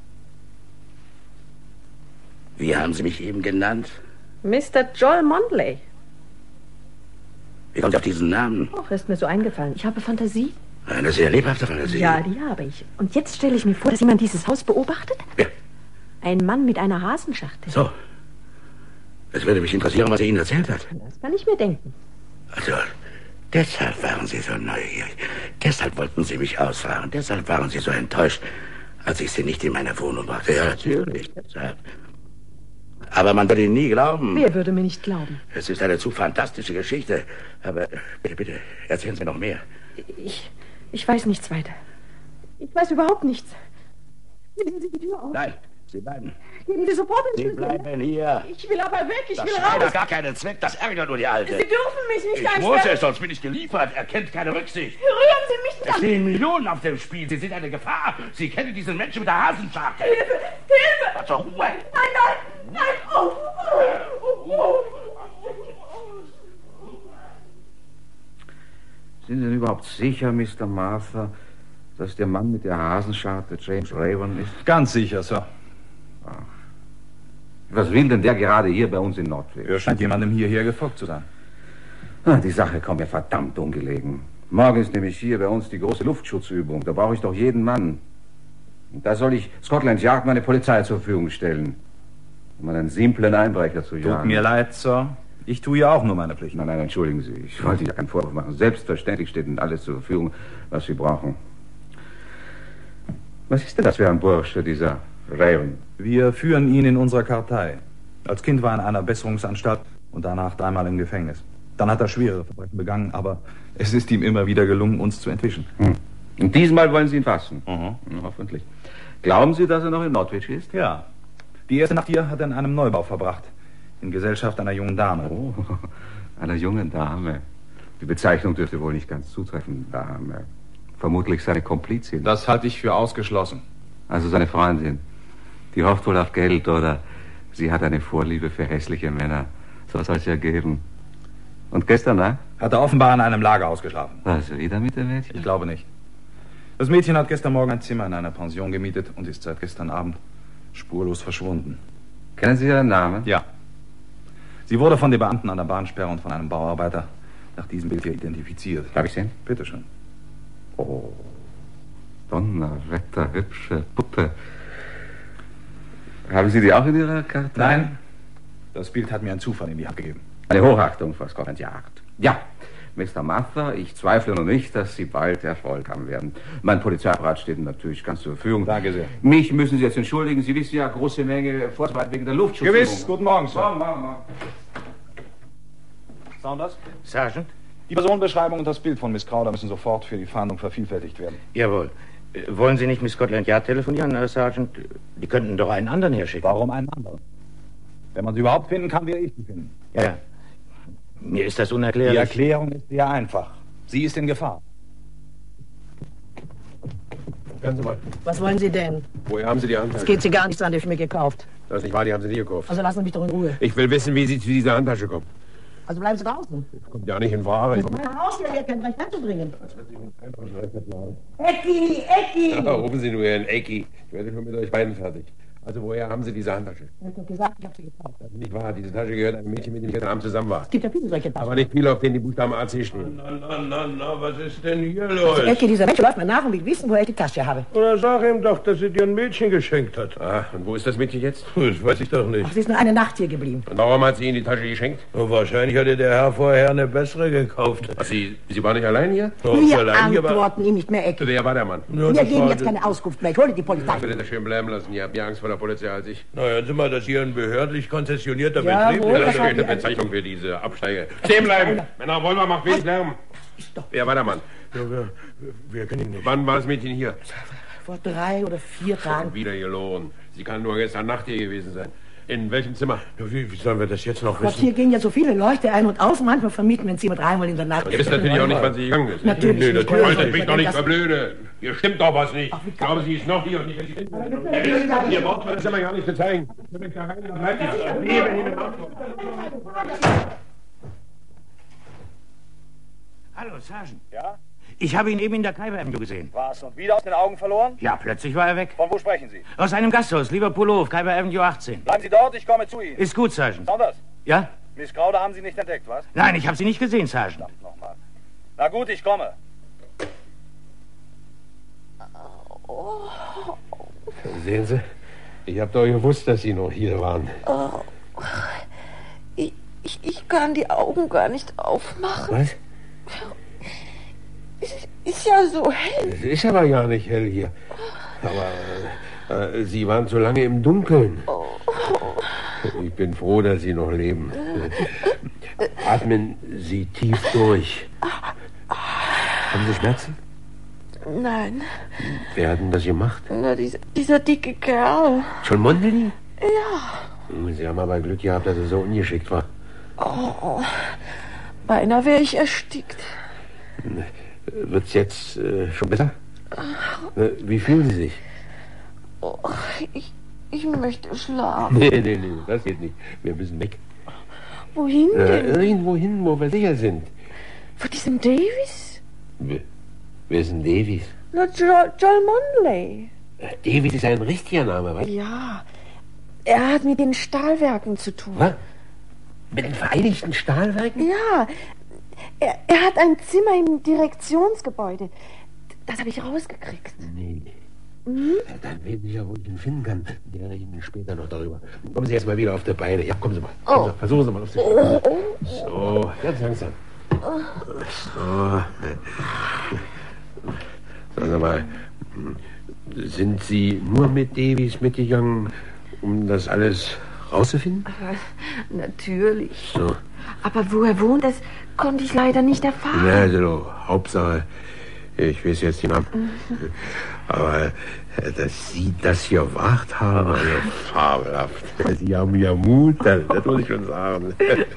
Wie haben Sie mich eben genannt? Mr. Joel Mondley. Wie kommt Sie auf diesen Namen? Ach, ist mir so eingefallen. Ich habe Fantasie. Eine sehr lebhafte Fantasie. Ja, die habe ich. Und jetzt stelle ich mir vor, dass jemand dieses Haus beobachtet. Ja. Ein Mann mit einer Hasenschachtel. So. Es würde mich interessieren, was er Ihnen erzählt hat. Das kann ich mir denken. Also, deshalb waren Sie so neugierig. Deshalb wollten Sie mich ausfahren. Deshalb waren Sie so enttäuscht, als ich Sie nicht in meine Wohnung brachte. Ja, natürlich, deshalb. Aber man würde Ihnen nie glauben. Wer würde mir nicht glauben? Es ist eine zu fantastische Geschichte. Aber bitte, erzählen Sie mir noch mehr. Ich weiß nichts weiter. Ich weiß überhaupt nichts. Schließen Sie die Tür auf. Nein, Sie bleiben. Geben Sie sofort den Sie Schlüssel. bleiben hier. Ich will aber weg, ich Das will scheint raus. gar keinen Zweck, das ärgert nur die Alte. Sie dürfen mich nicht Ich einsperren. muss es, sonst bin ich geliefert. Er kennt keine Rücksicht. Rühren Sie mich nicht Es an. stehen Millionen auf dem Spiel. Sie sind eine Gefahr. Sie kennen diesen Menschen mit der Hasenschachtel. Hilfe! Hilfe! Was zur Ruhe? Nein, nein, nein! Oh. Sind Sie denn überhaupt sicher, Mr. Martha, dass der Mann mit der Hasenscharte James Raven ist? Ganz sicher, Sir. Ach. Was will denn der gerade hier bei uns in Nordweg? Er scheint jemandem hierher gefolgt zu sein. Die Sache kommt mir verdammt ungelegen. Morgen ist nämlich hier bei uns die große Luftschutzübung. Da brauche ich doch jeden Mann. Da soll ich Scotland Yard meine Polizei zur Verfügung stellen, um einen simplen Einbrecher zu jagen. Tut mir leid, Sir. Ich tue ja auch nur meine Pflicht. Nein, entschuldigen Sie. Ich wollte Ihnen keinen Vorwurf machen. Selbstverständlich steht Ihnen alles zur Verfügung, was Sie brauchen. Was ist denn das für ein Bursche, dieser Raven? Wir führen ihn in unserer Kartei. Als Kind war er in einer Besserungsanstalt und danach 3-mal im Gefängnis. Dann hat er schwere Verbrechen begangen, aber es ist ihm immer wieder gelungen, uns zu entwischen. Und diesmal wollen Sie ihn fassen? Hoffentlich. Glauben Sie, dass er noch in Nordwich ist? Ja. Die erste Nacht hier hat er in einem Neubau verbracht. In Gesellschaft einer jungen Dame. Oh, einer jungen Dame. Die Bezeichnung dürfte wohl nicht ganz zutreffen, Dame. Vermutlich seine Komplizin. Das halte ich für ausgeschlossen. Also seine Freundin. Die hofft wohl auf Geld, oder sie hat eine Vorliebe für hässliche Männer. So soll es ja geben. Und gestern Nacht? Hat er offenbar in einem Lager ausgeschlafen. Was, wieder mit dem Mädchen? Ich glaube nicht. Das Mädchen hat gestern Morgen ein Zimmer in einer Pension gemietet und ist seit gestern Abend spurlos verschwunden. Kennen Sie ihren Namen? Ja. Sie wurde von den Beamten an der Bahnsperre und von einem Bauarbeiter nach diesem Bild hier identifiziert. Darf ich sehen? Bitte schön. Oh, Donnerwetter, hübsche Puppe. Haben Sie die auch in Ihrer Kartei? Nein, das Bild hat mir ein Zufall in die Hand gegeben. Eine Hochachtung vor Scotland Yard. Ja, Mr. Martha, ich zweifle noch nicht, dass Sie bald Erfolg haben werden. Mein Polizeiapparat steht Ihnen natürlich ganz zur Verfügung. Danke sehr. Mich müssen Sie jetzt entschuldigen. Sie wissen ja, große Menge Vorarbeit wegen der Luftschutz. Gewiss. Guten Morgen, Sir. Morgen. Saunders? Sergeant? Die Personenbeschreibung und das Bild von Miss Crowder müssen sofort für die Fahndung vervielfältigt werden. Jawohl. Wollen Sie nicht mit Scotland Yard telefonieren, Sergeant? Die könnten doch einen anderen herschicken. Warum einen anderen? Wenn man sie überhaupt finden kann, werde ich sie finden. Ja. Mir ist das unerklärlich. Die Erklärung ist sehr einfach. Sie ist in Gefahr. Hören Sie mal. Was wollen Sie denn? Woher haben Sie die Handtasche? Es geht Sie gar nichts an, die habe ich mir gekauft. Das ist nicht wahr, die haben Sie nie gekauft. Also lassen Sie mich doch in Ruhe. Ich will wissen, wie Sie zu dieser Handtasche kommen. Also bleiben Sie draußen. Kommt ja nicht in Frage. Mein Haus hier kein Recht anzubringen. Ecki! Ja, rufen Sie nur Ihren Ecki. Ich werde schon mit euch beiden fertig. Also woher haben Sie diese Handtasche? Ich habe doch gesagt, ich habe sie gekauft. Das ist nicht wahr. Diese Tasche gehört einem Mädchen, mit dem ich gestern Abend zusammen war. Es gibt ja viele solche Taschen. Aber nicht viele, auf denen die Buchstaben AC stehen. Na, was ist denn hier los? Also Ecki, dieser Mensch läuft mir nach und will wissen, woher ich die Tasche habe. Oder sag ihm doch, dass sie dir ein Mädchen geschenkt hat. Ah, und wo ist das Mädchen jetzt? Das weiß ich doch nicht. Ach, sie ist nur eine Nacht hier geblieben. Und warum hat sie Ihnen die Tasche geschenkt? Oh, wahrscheinlich hatte der Herr vorher eine bessere gekauft. Ach, Sie waren nicht allein hier? Wir antworten ihm nicht mehr, Ecki. Wer war der Mann? Ja, Wir geben jetzt keine Auskunft mehr. Ich hole die Polizei. Ich würde das schön bleiben lassen. Ihr habt mehr Angst vor der Polizei als ich. Na, hören Sie mal, das hier ein behördlich konzessionierter Ja, Betrieb wohl, ist. Das ist eine Bezeichnung für diese Absteige. Stehen bleiben! Männer, Revolver macht wenig Lärm. Wer war der Mann? Ja, wir kennen ihn nicht. Wann war das Mädchen hier? Vor 3 oder 4 Tagen. Wieder gelogen. Sie kann nur gestern Nacht hier gewesen sein. In welchem Zimmer? Ja, wie sollen wir das jetzt noch Gott, wissen? hier gehen ja so viele Leute ein und aus. Manchmal vermieten wir ein Zimmer 3-mal in der Nacht. Ihr wisst natürlich auch nicht, wann sie gegangen ist. Natürlich Nee, nicht. natürlich. Wollt Ich mich doch nicht das- verblöden. Hier stimmt doch was nicht. Ich glaube, sie ist noch hier und nicht. Ihr braucht mir das immer gar nicht zu zeigen. Bleibt hier. Hallo, Sergeant. Ja? Ich habe ihn eben in der Khyber Avenue gesehen. Was? Und wieder aus den Augen verloren? Ja, plötzlich war er weg. Von wo sprechen Sie? Aus einem Gasthaus, Liverpool Hof, Khyber Avenue 18. Bleiben Sie dort, ich komme zu Ihnen. Ist gut, Sergeant. Saunders, Ja? Miss Crowder haben Sie nicht entdeckt, was? Nein, ich habe sie nicht gesehen, Sergeant. Nochmal. Na gut, ich komme. Sehen Sie, ich habe doch gewusst, dass Sie noch hier waren. Oh, ich kann die Augen gar nicht aufmachen. Was? Es ist ja so hell. Es ist aber gar nicht hell hier. Aber Sie waren zu lange im Dunkeln. Ich bin froh, dass Sie noch leben. Atmen Sie tief durch. Haben Sie Schmerzen? Nein, Wer hat denn das gemacht? na, dieser dicke Kerl. John Mondeli? Ja. Sie haben aber Glück gehabt, dass er so ungeschickt war. Oh, beinahe wäre ich erstickt. Wird's jetzt schon besser? Wie fühlen Sie sich? Oh, ich möchte schlafen. Nee, das geht nicht. Wir müssen weg. Wohin denn? Irgendwo hin, wo wir sicher sind. Vor diesem Davies? Wer ist denn Davies? Na, Joel Monley. Davies ist ein richtiger Name, was? Ja, er hat mit den Stahlwerken zu tun. Was? Mit den Vereinigten Stahlwerken? Ja, er hat ein Zimmer im Direktionsgebäude. Das habe ich rausgekriegt. Nee. Dann werden Sie ja wohl ihn finden kann. Der reden später noch darüber. Kommen Sie erst mal wieder auf die Beine. Ja, kommen Sie mal. Kommen Sie, versuchen Sie mal auf die Beine. So, ganz langsam. So. Sagen Sie mal, sind Sie nur mit Davies mitgegangen, um das alles rauszufinden? Natürlich. So. Aber wo er wohnt, das konnte ich leider nicht erfahren. Na, also, Hauptsache, ich weiß jetzt den Namen. Aber dass Sie das hier gewagt haben, also fabelhaft. Sie haben ja Mut, das muss ich schon sagen.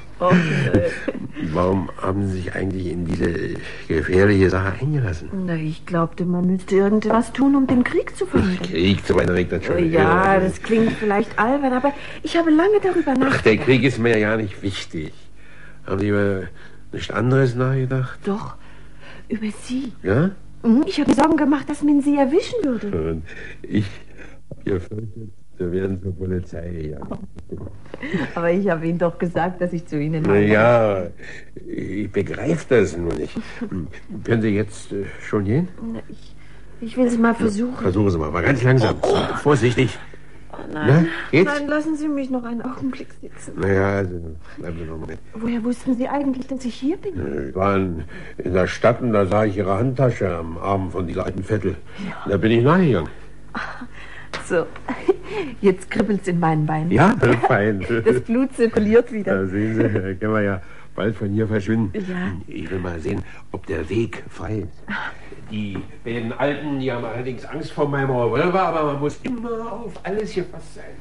Warum haben Sie sich eigentlich in diese gefährliche Sache eingelassen? Na, ich glaubte, man müsste irgendwas tun, um den Krieg zu verhindern. Krieg zu meiner Weg natürlich. Ja, das klingt vielleicht albern, aber ich habe lange darüber nachgedacht. Ach, der Krieg ist mir ja nicht wichtig. Haben Sie über nichts anderes nachgedacht? Doch, über Sie. Ja? Ich habe mir Sorgen gemacht, dass man Sie erwischen würde. Und ich habe gefürchtet, Sie werden zur Polizei gegangen. Aber ich habe Ihnen doch gesagt, dass ich zu Ihnen Na ja, ich begreife das nur nicht. Können Sie jetzt schon gehen? Na, ich will es mal versuchen. Versuchen Sie mal, aber ganz langsam. Vorsichtig. Oh nein. Na, geht's? Nein, lassen Sie mich noch einen Augenblick sitzen. Naja, also, bleiben Sie noch einen Moment. Woher wussten Sie eigentlich, dass ich hier bin? Ich war in der Stadt und da sah ich Ihre Handtasche am Arm von dieser alten Vettel. Ja. Da bin ich nachgegangen. So, jetzt kribbelt's in meinen Beinen. Ja, fein. Das Blut zirkuliert wieder. Da sehen Sie, da können wir ja bald von hier verschwinden. Ja. Ich will mal sehen, ob der Weg frei ist. Die beiden Alten, die haben allerdings Angst vor meinem Revolver, aber man muss immer auf alles gefasst sein.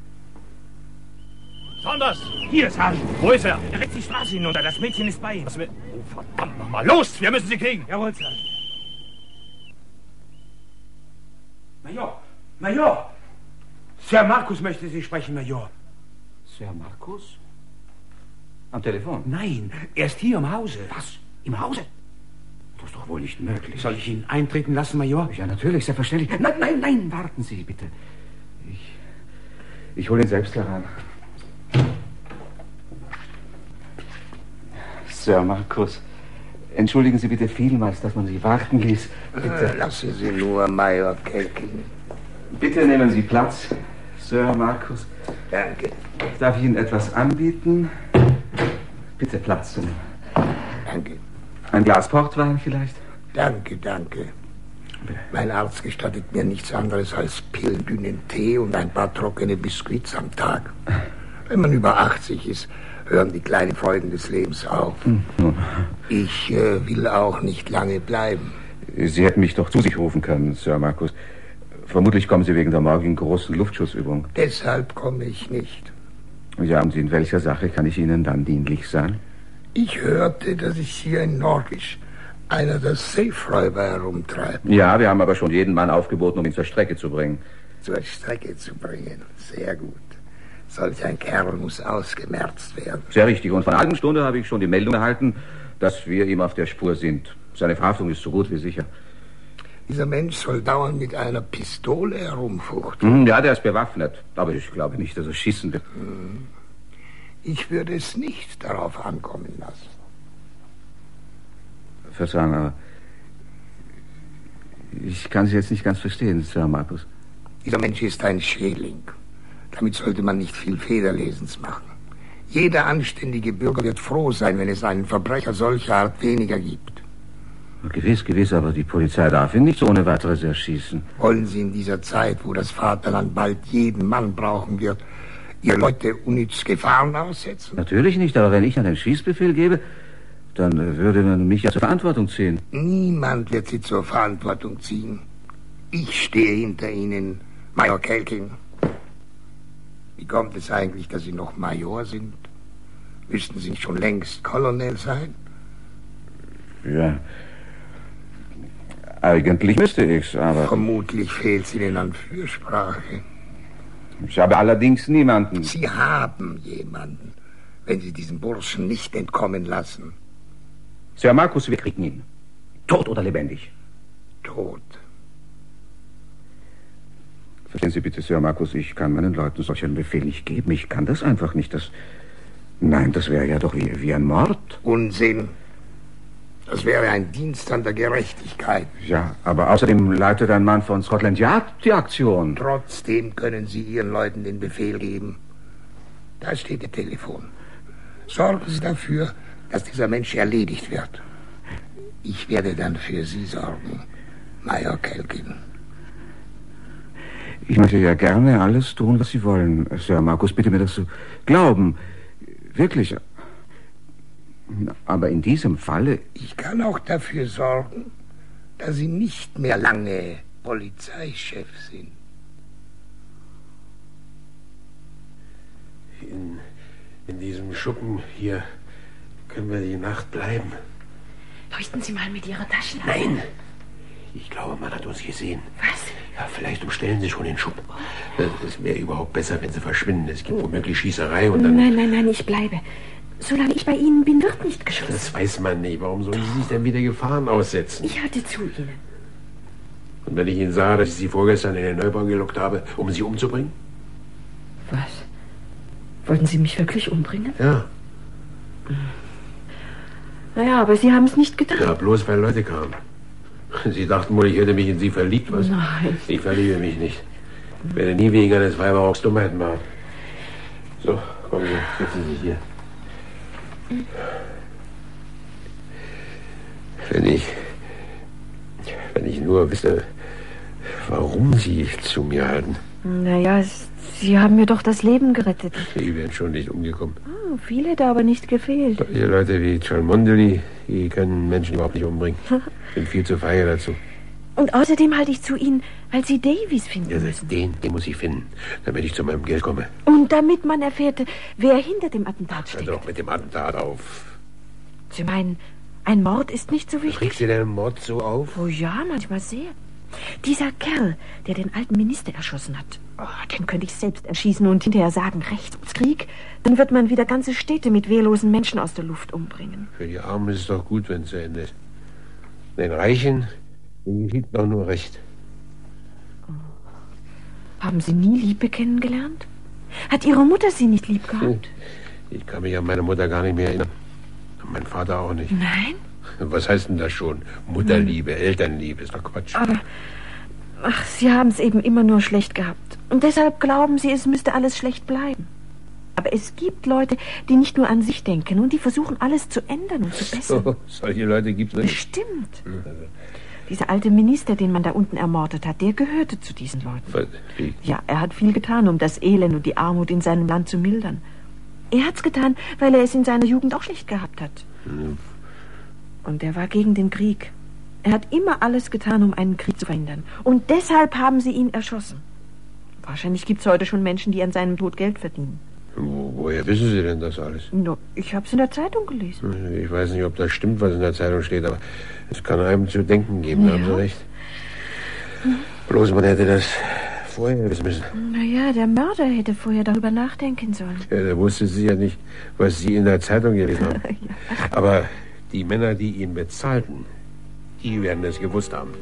Saunders, hier ist Harvey. Wo ist er? Er rennt die Straße hinunter. Das Mädchen ist bei ihm. Oh, verdammt nochmal. Los, wir müssen sie kriegen. Jawohl, Sir. Major! Sir Markus möchte Sie sprechen, Major. Sir Markus? Am Telefon? Nein, er ist hier im Hause. Was? Im Hause? Das ist doch wohl nicht möglich. Soll ich ihn eintreten lassen, Major? Ja, natürlich, selbstverständlich. Nein, warten Sie bitte. Ich hole ihn selbst heran. Sir Markus, entschuldigen Sie bitte vielmals, dass man Sie warten ließ. Bitte. Lassen Sie nur, Major Kelkin. Bitte nehmen Sie Platz, Sir Markus. Danke. Darf ich Ihnen etwas anbieten? Bitte Platz zu nehmen. Danke. Ein Glas Portwein vielleicht? Danke. Mein Arzt gestattet mir nichts anderes als pillendünnen Tee und ein paar trockene Biskuits am Tag. Wenn man über 80 ist, hören die kleinen Freuden des Lebens auf. Ich will auch nicht lange bleiben. Sie hätten mich doch zu sich rufen können, Sir Markus. Vermutlich kommen Sie wegen der morgigen großen Luftschutzübung. Deshalb komme ich nicht. Ja, und in welcher Sache kann ich Ihnen dann dienlich sein? Ich hörte, dass sich hier in Norwich einer der Safe-Räuber herumtreibt. Ja, wir haben aber schon jeden Mann aufgeboten, um ihn zur Strecke zu bringen. Zur Strecke zu bringen? Sehr gut. Solch ein Kerl muss ausgemerzt werden. Sehr richtig. Und von einer halben Stunde habe ich schon die Meldung erhalten, dass wir ihm auf der Spur sind. Seine Verhaftung ist so gut wie sicher. Dieser Mensch soll dauernd mit einer Pistole herumfuchteln. Ja, der ist bewaffnet. Aber ich glaube nicht, dass er schießen wird. Ich würde es nicht darauf ankommen lassen. Verzeihen, aber ich kann Sie jetzt nicht ganz verstehen, Sir Markus. Dieser Mensch ist ein Schädling. Damit sollte man nicht viel Federlesens machen. Jeder anständige Bürger wird froh sein, wenn es einen Verbrecher solcher Art weniger gibt. Gewiss, aber die Polizei darf ihn nicht ohne weiteres erschießen. Wollen Sie in dieser Zeit, wo das Vaterland bald jeden Mann brauchen wird, Ihre Leute unnütz Gefahren aussetzen? Natürlich nicht, aber wenn ich einen Schießbefehl gebe, dann würde man mich ja zur Verantwortung ziehen. Niemand wird Sie zur Verantwortung ziehen. Ich stehe hinter Ihnen, Major Kelkin. Wie kommt es eigentlich, dass Sie noch Major sind? Müssten Sie nicht schon längst Colonel sein? Ja, eigentlich müsste ich's, aber... Vermutlich fehlt es Ihnen an Fürsprache. Ich habe allerdings niemanden. Sie haben jemanden, wenn Sie diesen Burschen nicht entkommen lassen. Sir Markus, wir kriegen ihn. Tot oder lebendig? Tot. Verstehen Sie bitte, Sir Markus, ich kann meinen Leuten solch einen Befehl nicht geben. Ich kann das einfach nicht. Nein, das wäre ja doch wie ein Mord. Unsinn. Das wäre ein Dienst an der Gerechtigkeit. Ja, aber außerdem leitet ein Mann von Scotland Yard die Aktion. Trotzdem können Sie Ihren Leuten den Befehl geben. Da steht Ihr Telefon. Sorgen Sie dafür, dass dieser Mensch erledigt wird. Ich werde dann für Sie sorgen, Major Kelkin. Ich möchte ja gerne alles tun, was Sie wollen, Sir Markus. Bitte mir das zu glauben. Wirklich. Aber in diesem Falle... Ich kann auch dafür sorgen, dass Sie nicht mehr lange Polizeichef sind. In diesem Schuppen hier können wir die Nacht bleiben. Leuchten Sie mal mit Ihrer Taschenlampe. Nein. Ich glaube, man hat uns gesehen. Was? Ja, vielleicht umstellen Sie schon den Schuppen. Es wäre überhaupt besser, wenn Sie verschwinden. Es gibt womöglich Schießerei und dann... Nein, ich bleibe. Solange ich bei Ihnen bin, wird nicht geschossen. Das weiß man nicht. Warum sollen Sie sich denn wieder Gefahren aussetzen? Ich hatte zu Ihnen. Und wenn ich Ihnen sah, dass ich Sie vorgestern in den Neubau gelockt habe, um Sie umzubringen? Was? Wollten Sie mich wirklich umbringen? Ja. Naja, aber Sie haben es nicht getan. Ja, bloß weil Leute kamen. Sie dachten wohl, ich hätte mich in Sie verliebt, was? Nein. Ich verliebe mich nicht. Ich werde nie wegen eines Weiberrocks Dummheiten machen. So, kommen Sie, sitzen Sie hier. Wenn ich nur wisse, warum Sie zu mir halten. Naja, Sie haben mir doch das Leben gerettet. Sie wären schon nicht umgekommen. Oh, viel hätte aber nicht gefehlt. Solche Leute wie Cholmondeley, die können Menschen überhaupt nicht umbringen. Sind viel zu feige dazu. Und außerdem halte ich zu Ihnen, weil Sie Davies finden Ja, müssen. den muss ich finden, damit ich zu meinem Geld komme. Und damit man erfährt, wer hinter dem Attentat Hör steht. doch mit dem Attentat auf. Sie meinen, ein Mord ist nicht so wichtig? Regt Sie den Mord so auf? Oh ja, manchmal sehr. Dieser Kerl, der den alten Minister erschossen hat, den könnte ich selbst erschießen und hinterher sagen, Rechtskrieg. Dann wird man wieder ganze Städte mit wehrlosen Menschen aus der Luft umbringen. Für die Armen ist es doch gut, wenn es zu Ende ist. Den Reichen, denen geschieht doch nur recht. Haben Sie nie Liebe kennengelernt? Hat Ihre Mutter Sie nicht lieb gehabt? Ich kann mich an meine Mutter gar nicht mehr erinnern. Und mein Vater auch nicht. Nein? Was heißt denn das schon? Mutterliebe, Elternliebe, ist doch Quatsch. Aber, Sie haben es eben immer nur schlecht gehabt. Und deshalb glauben Sie, es müsste alles schlecht bleiben. Aber es gibt Leute, die nicht nur an sich denken und die versuchen, alles zu ändern und zu bessern. Oh, solche Leute gibt es nicht. Bestimmt. Dieser alte Minister, den man da unten ermordet hat, der gehörte zu diesen Leuten. Was? Wie? Ja, er hat viel getan, um das Elend und die Armut in seinem Land zu mildern. Er hat's getan, weil er es in seiner Jugend auch schlecht gehabt hat. Und er war gegen den Krieg. Er hat immer alles getan, um einen Krieg zu verhindern. Und deshalb haben sie ihn erschossen. Wahrscheinlich gibt's heute schon Menschen, die an seinem Tod Geld verdienen. Woher wissen Sie denn das alles? No, ich hab's in der Zeitung gelesen. Ich weiß nicht, ob das stimmt, was in der Zeitung steht, aber es kann einem zu denken geben, Ja. haben Sie recht. Bloß man hätte das vorher wissen müssen. Naja, der Mörder hätte vorher darüber nachdenken sollen. Ja, der wusste sicher nicht, was Sie in der Zeitung gelesen haben. Aber die Männer, die ihn bezahlten, die werden es gewusst haben.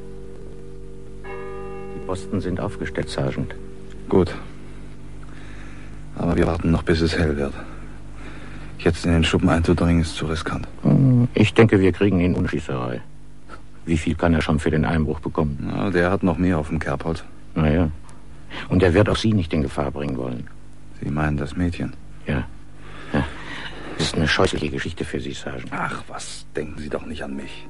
Die Posten sind aufgestellt, Sergeant. Gut. Aber wir warten noch, bis es hell wird. Jetzt in den Schuppen einzudringen, ist zu riskant. Ich denke, wir kriegen ihn ohne Schießerei. Wie viel kann er schon für den Einbruch bekommen? Na, der hat noch mehr auf dem Kerbholz. Naja. Und er wird auch Sie nicht in Gefahr bringen wollen. Sie meinen das Mädchen? Ja. Das ist eine scheußliche Geschichte für Sie, Sergeant. Ach, was? Denken Sie doch nicht an mich.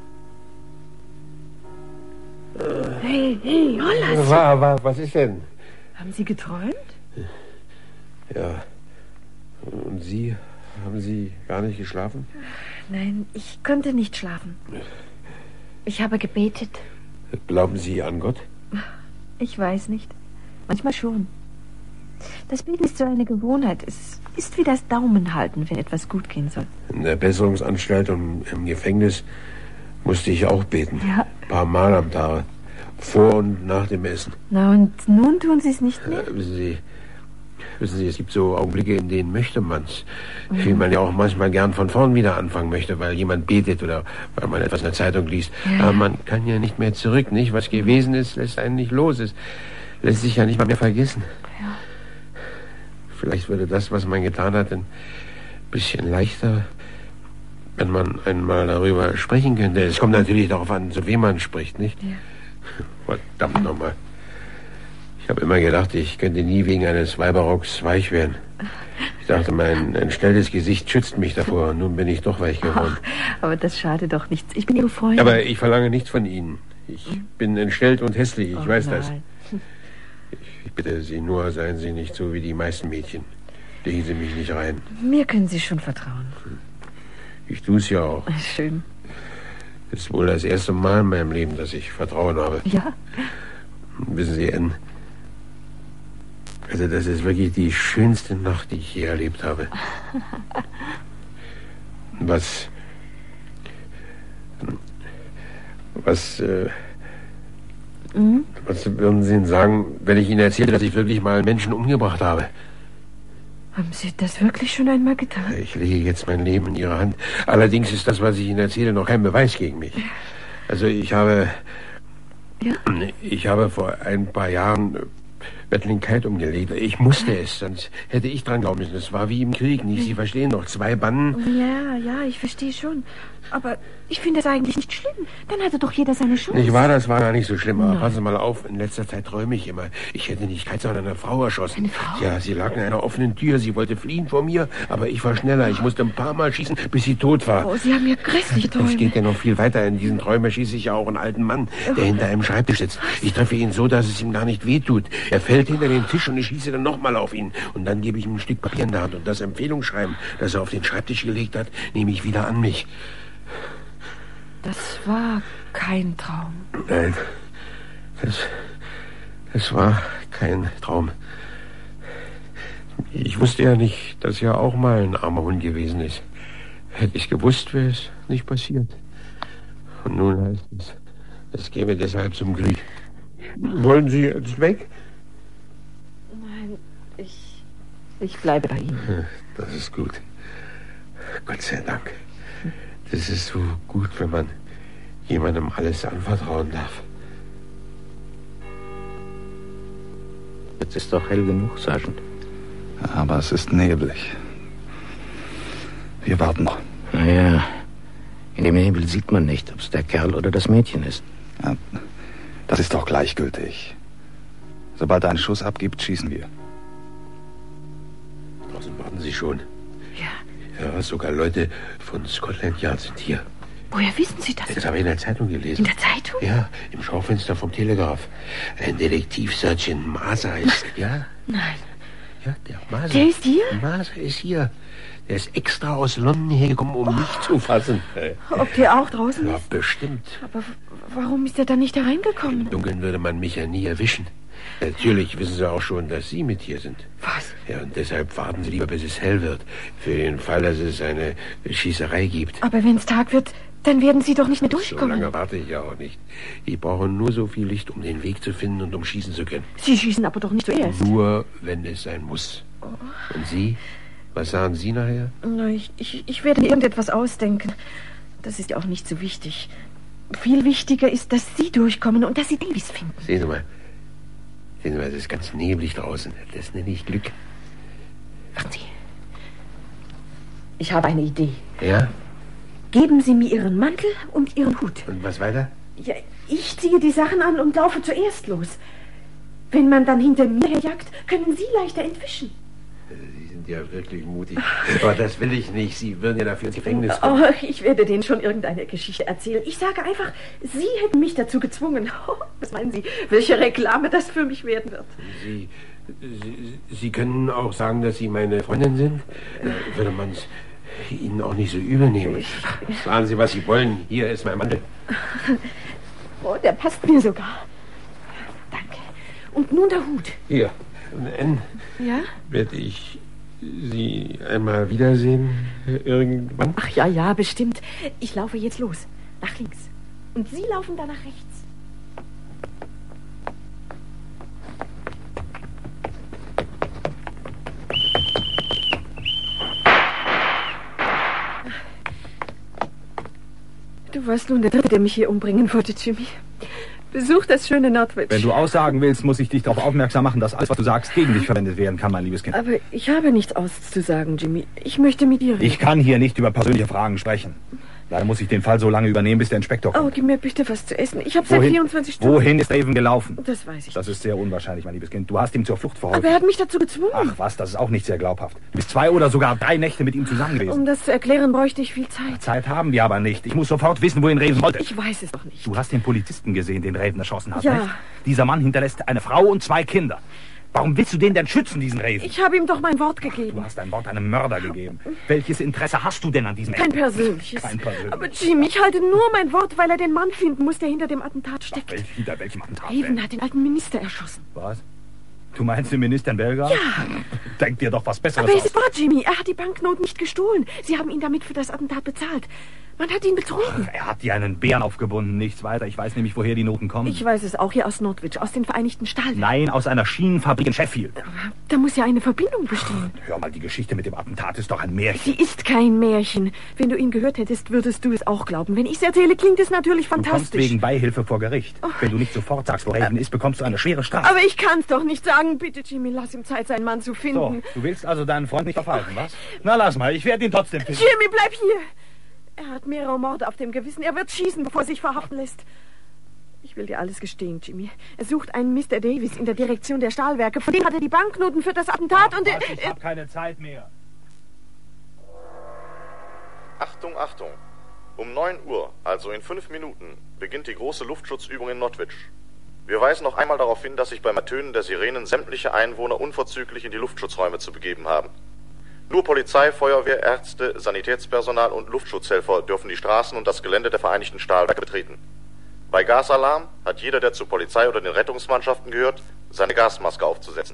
Hey, Hollas! Was ist denn? Haben Sie geträumt? Ja. Und Sie? Haben Sie gar nicht geschlafen? Nein, ich konnte nicht schlafen. Ich habe gebetet. Glauben Sie an Gott? Ich weiß nicht. Manchmal schon. Das Beten ist so eine Gewohnheit. Es ist wie das Daumenhalten, wenn etwas gut gehen soll. In der Besserungsanstalt und im Gefängnis musste ich auch beten. Ja. Ein paar Mal am Tag. Vor und nach dem Essen. Na, und nun tun Sie es nicht mehr? Wissen Sie, es gibt so Augenblicke, in denen möchte man's. Wie man ja auch manchmal gern von vorn wieder anfangen möchte, weil jemand betet oder weil man etwas in der Zeitung liest. Ja. Aber man kann ja nicht mehr zurück, nicht? Was gewesen ist, lässt einen nicht los. Es lässt sich ja nicht mal mehr vergessen. Ja. Vielleicht würde das, was man getan hat, ein bisschen leichter, wenn man einmal darüber sprechen könnte. Es kommt natürlich darauf an, zu wem man spricht, nicht? Ja. Verdammt nochmal. Ich habe immer gedacht, ich könnte nie wegen eines Weiberrocks weich werden. Ich dachte, mein entstelltes Gesicht schützt mich davor. Und nun bin ich doch weich geworden. Ach, aber das schadet doch nichts. Ich bin Ihre Freundin. Aber ich verlange nichts von Ihnen. Ich bin entstellt und hässlich, ich weiß das. Ich bitte Sie nur, seien Sie nicht so wie die meisten Mädchen. Legen Sie mich nicht rein. Mir können Sie schon vertrauen. Ich tue es ja auch. Schön. Es ist wohl das erste Mal in meinem Leben, dass ich Vertrauen habe. Ja. Wissen Sie, Anne, also das ist wirklich die schönste Nacht, die ich je erlebt habe. Was würden Sie denn sagen, wenn ich Ihnen erzählte, dass ich wirklich mal Menschen umgebracht habe? Haben Sie das wirklich schon einmal getan? Ich lege jetzt mein Leben in Ihre Hand. Allerdings ist das, was ich Ihnen erzähle, noch kein Beweis gegen mich. Also ich habe vor ein paar Jahren Bettlinkheit umgelegt. Ich musste es, sonst hätte ich dran glauben müssen. Es war wie im Krieg, nicht? Sie verstehen doch, 2 Banden. Ja, ich verstehe schon. Aber ich finde das eigentlich nicht schlimm. Dann hatte doch jeder seine Chance. Nicht wahr, das war gar nicht so schlimm. Aber passen Sie mal auf, in letzter Zeit träume ich immer. Ich hätte nicht Kite, sondern eine Frau erschossen. Eine Frau? Ja, sie lag in einer offenen Tür. Sie wollte fliehen vor mir, aber ich war schneller. Ich musste ein paar Mal schießen, bis sie tot war. Oh, Sie haben ja grässliche Träume. Es geht ja noch viel weiter. In diesen Träumen schieße ich ja auch einen alten Mann, der hinter einem Schreibtisch sitzt. Ich treffe ihn so, dass es ihm gar nicht wehtut. Er fällt hinter den Tisch und ich schieße dann nochmal auf ihn. Und dann gebe ich ihm ein Stück Papier in der Hand. Und das Empfehlungsschreiben, das er auf den Schreibtisch gelegt hat, nehme ich wieder an mich. Das war kein Traum. Nein, das war kein Traum. Ich wusste ja nicht, dass er auch mal ein armer Hund gewesen ist. Hätte ich gewusst, wäre es nicht passiert. Und nun heißt es käme deshalb zum Krieg. Wollen Sie jetzt weg? Nein, ich bleibe bei Ihnen. Das ist gut. Gott sei Dank. Das ist so gut, wenn man jemandem alles anvertrauen darf. Jetzt ist doch hell genug, Sergeant. Aber es ist neblig. Wir warten noch. Naja, in dem Nebel sieht man nicht, ob es der Kerl oder das Mädchen ist. Ja, das ist doch gleichgültig. Sobald er einen Schuss abgibt, schießen wir. Draußen warten Sie schon. Ja, sogar Leute von Scotland Yard sind hier. Woher wissen Sie das? Das habe ich in der Zeitung gelesen. In der Zeitung? Ja, im Schaufenster vom Telegraph. Ein Detektiv-Sergeant Maser ist... Ja? Nein. Ja, der Maser. Der ist hier? Maser ist hier. Der ist extra aus London hergekommen, um mich zu fassen. Ob der auch draußen Ja, ist? bestimmt. Aber warum ist er dann nicht hereingekommen? Im Dunkeln würde man mich ja nie erwischen. Natürlich wissen Sie auch schon, dass Sie mit hier sind. Was? Ja, und deshalb warten Sie lieber, bis es hell wird. Für den Fall, dass es eine Schießerei gibt. Aber wenn es Tag wird, dann werden Sie doch nicht mehr So durchkommen. lange warte ich ja auch nicht. Ich brauche nur so viel Licht, um den Weg zu finden und um schießen zu können. Sie schießen aber doch nicht zuerst. Nur, wenn es sein muss. Und Sie? Was sagen Sie nachher? Na, ich werde mir irgendetwas ausdenken. Das ist ja auch nicht so wichtig. Viel wichtiger ist, dass Sie durchkommen und dass Sie Davies finden. Sehen Sie mal, es ist ganz neblig draußen. Das nenne ich Glück. Warten Sie. Ich habe eine Idee. Ja? Geben Sie mir Ihren Mantel und Ihren Hut. Und was weiter? Ja, ich ziehe die Sachen an und laufe zuerst los. Wenn man dann hinter mir herjagt, können Sie leichter entwischen. Sie sind ja wirklich mutig. Aber das will ich nicht. Sie würden ja dafür ins Gefängnis kommen. Oh, ich werde denen schon irgendeine Geschichte erzählen. Ich sage einfach, Sie hätten mich dazu gezwungen. Oh, was meinen Sie, welche Reklame das für mich werden wird? Sie können auch sagen, dass Sie meine Freundin sind. Würde man es Ihnen auch nicht so übel nehmen. Sagen Sie, was Sie wollen. Hier ist mein Mantel. Oh, der passt mir sogar. Danke. Und nun der Hut. Hier. Anne, Ja? werde ich Sie einmal wiedersehen irgendwann? Ach ja, bestimmt. Ich laufe jetzt los. Nach links. Und Sie laufen dann nach rechts. Du warst nun der Dritte, der mich hier umbringen wollte, Jimmy. Besuch das schöne Nordwich. Wenn du aussagen willst, muss ich dich darauf aufmerksam machen, dass alles, was du sagst, gegen dich verwendet werden kann, mein liebes Kind. Aber ich habe nichts auszusagen, Jimmy. Ich möchte mit dir reden. Ich kann hier nicht über persönliche Fragen sprechen. Leider muss ich den Fall so lange übernehmen, bis der Inspektor kommt. Oh, gib mir bitte was zu essen. Ich habe seit 24 Stunden... Wohin ist Raven gelaufen? Das weiß ich. Das ist sehr unwahrscheinlich, mein liebes Kind. Du hast ihm zur Flucht verholfen. Aber er hat mich dazu gezwungen. Ach was, das ist auch nicht sehr glaubhaft. Du bist 2 oder sogar 3 Nächte mit ihm zusammen gewesen. Um das zu erklären, bräuchte ich viel Zeit. Zeit haben wir aber nicht. Ich muss sofort wissen, wohin Raven wollte. Ich weiß es doch nicht. Du hast den Polizisten gesehen, den Raven erschossen hat, ja. nicht? Dieser Mann hinterlässt eine Frau und 2 Kinder. Warum willst du den denn schützen, diesen Raven? Ich habe ihm doch mein Wort gegeben. Du hast dein Wort einem Mörder gegeben. Welches Interesse hast du denn an diesem Kein persönliches. Kein persönliches. Aber Jimmy, ich halte nur mein Wort, weil er den Mann finden muss, der hinter dem Attentat steckt. Hinter welchem Attentat? Raven hat den alten Minister erschossen. Was? Du meinst den Minister in Belgrad? Ja. Denk dir doch was Besseres Aber aus. es ist wahr, Jimmy. Er hat die Banknoten nicht gestohlen. Sie haben ihn damit für das Attentat bezahlt. Man hat ihn betrogen. Ach, er hat dir einen Bären aufgebunden, nichts weiter. Ich weiß nämlich, woher die Noten kommen. Ich weiß es auch, hier aus Nordwich, aus den Vereinigten Stahlwerken. Nein, aus einer Schienenfabrik in Sheffield. Da muss ja eine Verbindung bestehen. Hör mal, die Geschichte mit dem Attentat ist doch ein Märchen. Sie ist kein Märchen. Wenn du ihn gehört hättest, würdest du es auch glauben. Wenn ich es erzähle, klingt es natürlich fantastisch. Du kommst wegen Beihilfe vor Gericht. Oh. Wenn du nicht sofort sagst, wo Raven ist, bekommst du eine schwere Strafe. Aber ich kann es doch nicht sagen. Bitte, Jimmy, lass ihm Zeit, seinen Mann zu finden. So, du willst also deinen Freund nicht aufhalten, was? Na, lass mal, ich werde ihn trotzdem finden. Jimmy, bleib hier. Er hat mehrere Morde auf dem Gewissen. Er wird schießen, bevor er sich verhaften lässt. Ich will dir alles gestehen, Jimmy. Er sucht einen Mr. Davis in der Direktion der Stahlwerke. Von dem hat er die Banknoten für das Attentat und... Ich habe keine Zeit mehr. Achtung, Achtung. Um 9 Uhr, also in 5 Minuten, beginnt die große Luftschutzübung in Nordwich. Wir weisen noch einmal darauf hin, dass sich beim Ertönen der Sirenen sämtliche Einwohner unverzüglich in die Luftschutzräume zu begeben haben. Nur Polizei, Feuerwehr, Ärzte, Sanitätspersonal und Luftschutzhelfer dürfen die Straßen und das Gelände der Vereinigten Stahlwerke betreten. Bei Gasalarm hat jeder, der zur Polizei oder den Rettungsmannschaften gehört, seine Gasmaske aufzusetzen.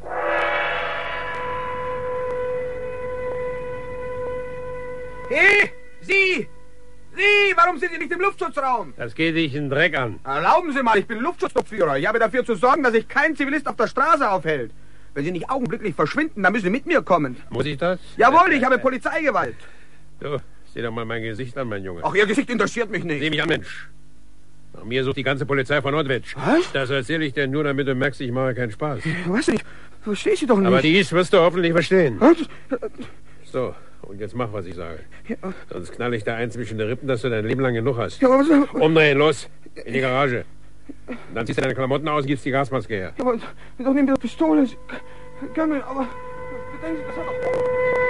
Hey, Sie! Sie, warum sind Sie nicht im Luftschutzraum? Das geht dich in den Dreck an. Erlauben Sie mal, ich bin Luftschutztruppführer. Ich habe dafür zu sorgen, dass sich kein Zivilist auf der Straße aufhält. Wenn Sie nicht augenblicklich verschwinden, dann müssen Sie mit mir kommen. Muss ich das? Jawohl, ich habe Polizeigewalt. Du, sieh doch mal mein Gesicht an, mein Junge. Ach, Ihr Gesicht interessiert mich nicht. Sieh mich an, Mensch. Nach mir sucht die ganze Polizei von Nordwich. Was? Das erzähle ich dir nur, damit du merkst, ich mache keinen Spaß. Weißt du, ich verstehe Sie doch nicht. Aber dies wirst du hoffentlich verstehen. Was? So, und jetzt mach, was ich sage. Ja. Sonst knall ich da eins zwischen den Rippen, dass du dein Leben lang genug hast. Ja, aber was... Umdrehen, los. In die Garage. Und dann ziehst du deine Klamotten aus und gibst die Gasmaske her. Ja, aber doch neben der Pistole. Sie können, aber... Denken Sie, das hat doch...